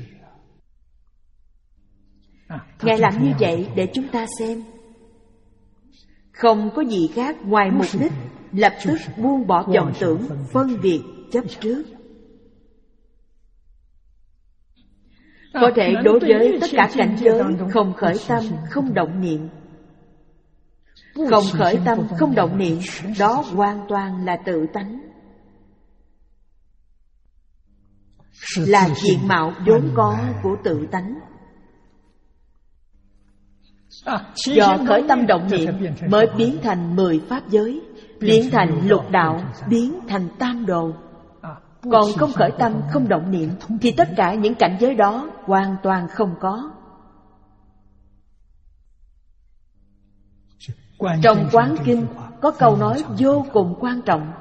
Ngài làm như vậy để chúng ta xem. Không có gì khác ngoài mục đích lập tức buông bỏ vọng tưởng, phân biệt, chấp trước. Có thể đối với tất cả cảnh giới không khởi tâm, không động niệm. Không khởi tâm, không động niệm, đó hoàn toàn là tự tánh, là diện mạo vốn có của tự tánh. Do khởi tâm động niệm mới biến thành mười pháp giới, biến thành lục đạo, biến thành tam đồ. Còn không khởi tâm, không động niệm thì tất cả những cảnh giới đó hoàn toàn không có. Trong Quán Kinh có câu nói vô cùng quan trọng: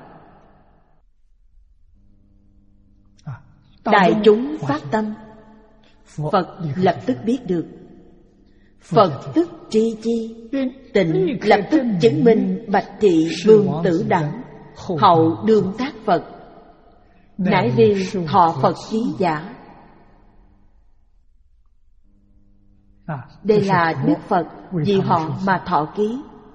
đại chúng phát tâm, Phật lập tức biết được. Phật tức tri chi, tịnh lập tức chứng minh bạch thị vương tử đẳng, hậu đương tác Phật, nãi vì thọ Phật ký giả. Đây là Đức Phật vì họ mà thọ ký.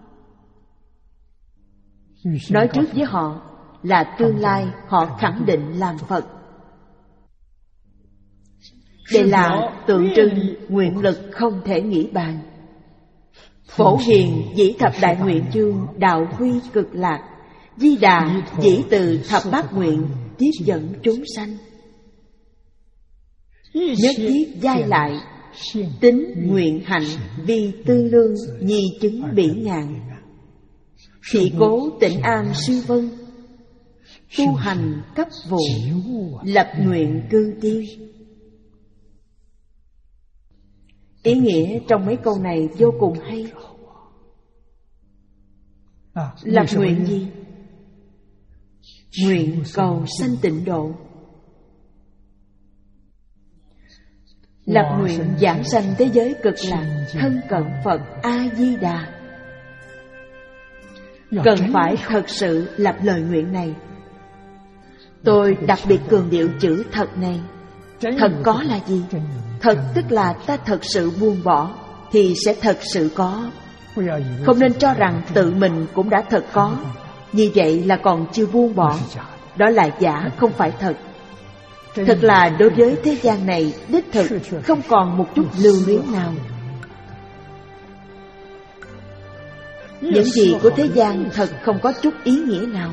Nói trước với họ là tương lai họ khẳng định làm Phật. Đây là tượng trưng nguyện lực không thể nghĩ bàn. Phổ Hiền dĩ thập đại nguyện chương, đạo quy cực lạc. Di Đà dĩ từ thập bát nguyện, tiếp dẫn chúng sanh. Nhất thiết giai lại, tính nguyện hạnh, vi tư lương, nhi chứng bỉ ngạn. Thị cố tịnh am sư vân, tu hành cấp vụ, lập nguyện cư tiên. Ý nghĩa trong mấy câu này vô cùng hay. Lập nguyện gì? Nguyện cầu sanh tịnh độ. Lập nguyện giảng sanh thế giới cực lạc, thân cận Phật A-di-đà. Cần phải thật sự lập lời nguyện này. Tôi đặc biệt cường điệu chữ thật này. Thật có là gì? Thật tức là ta thật sự buông bỏ, thì sẽ thật sự có. Không nên cho rằng tự mình cũng đã thật có. Như vậy là còn chưa buông bỏ. Đó là giả, không phải thật. Thật là đối với thế gian này, đích thực không còn một chút lưu luyến nào. Những gì của thế gian thật không có chút ý nghĩa nào.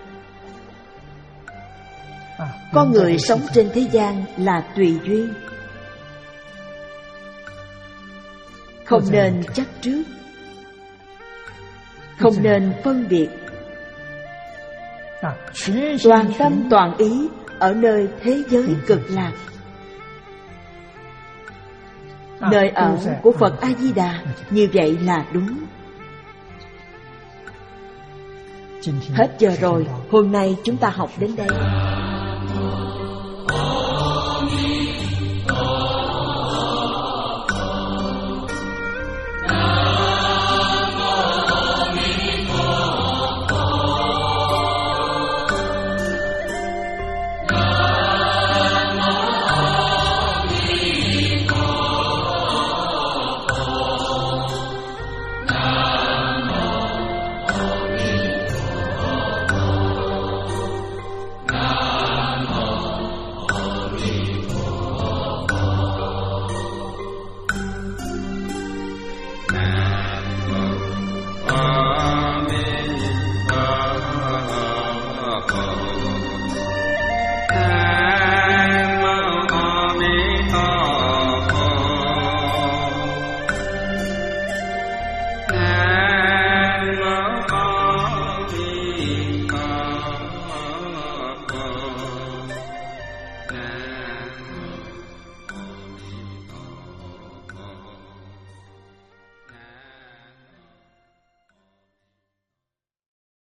Con người sống trên thế gian là tùy duyên, không nên chấp trước, không nên phân biệt. Toàn tâm toàn ý ở nơi thế giới cực lạc, nơi ở của Phật A-di-đà. Như vậy là đúng. Hết giờ rồi, hôm nay chúng ta học đến đây.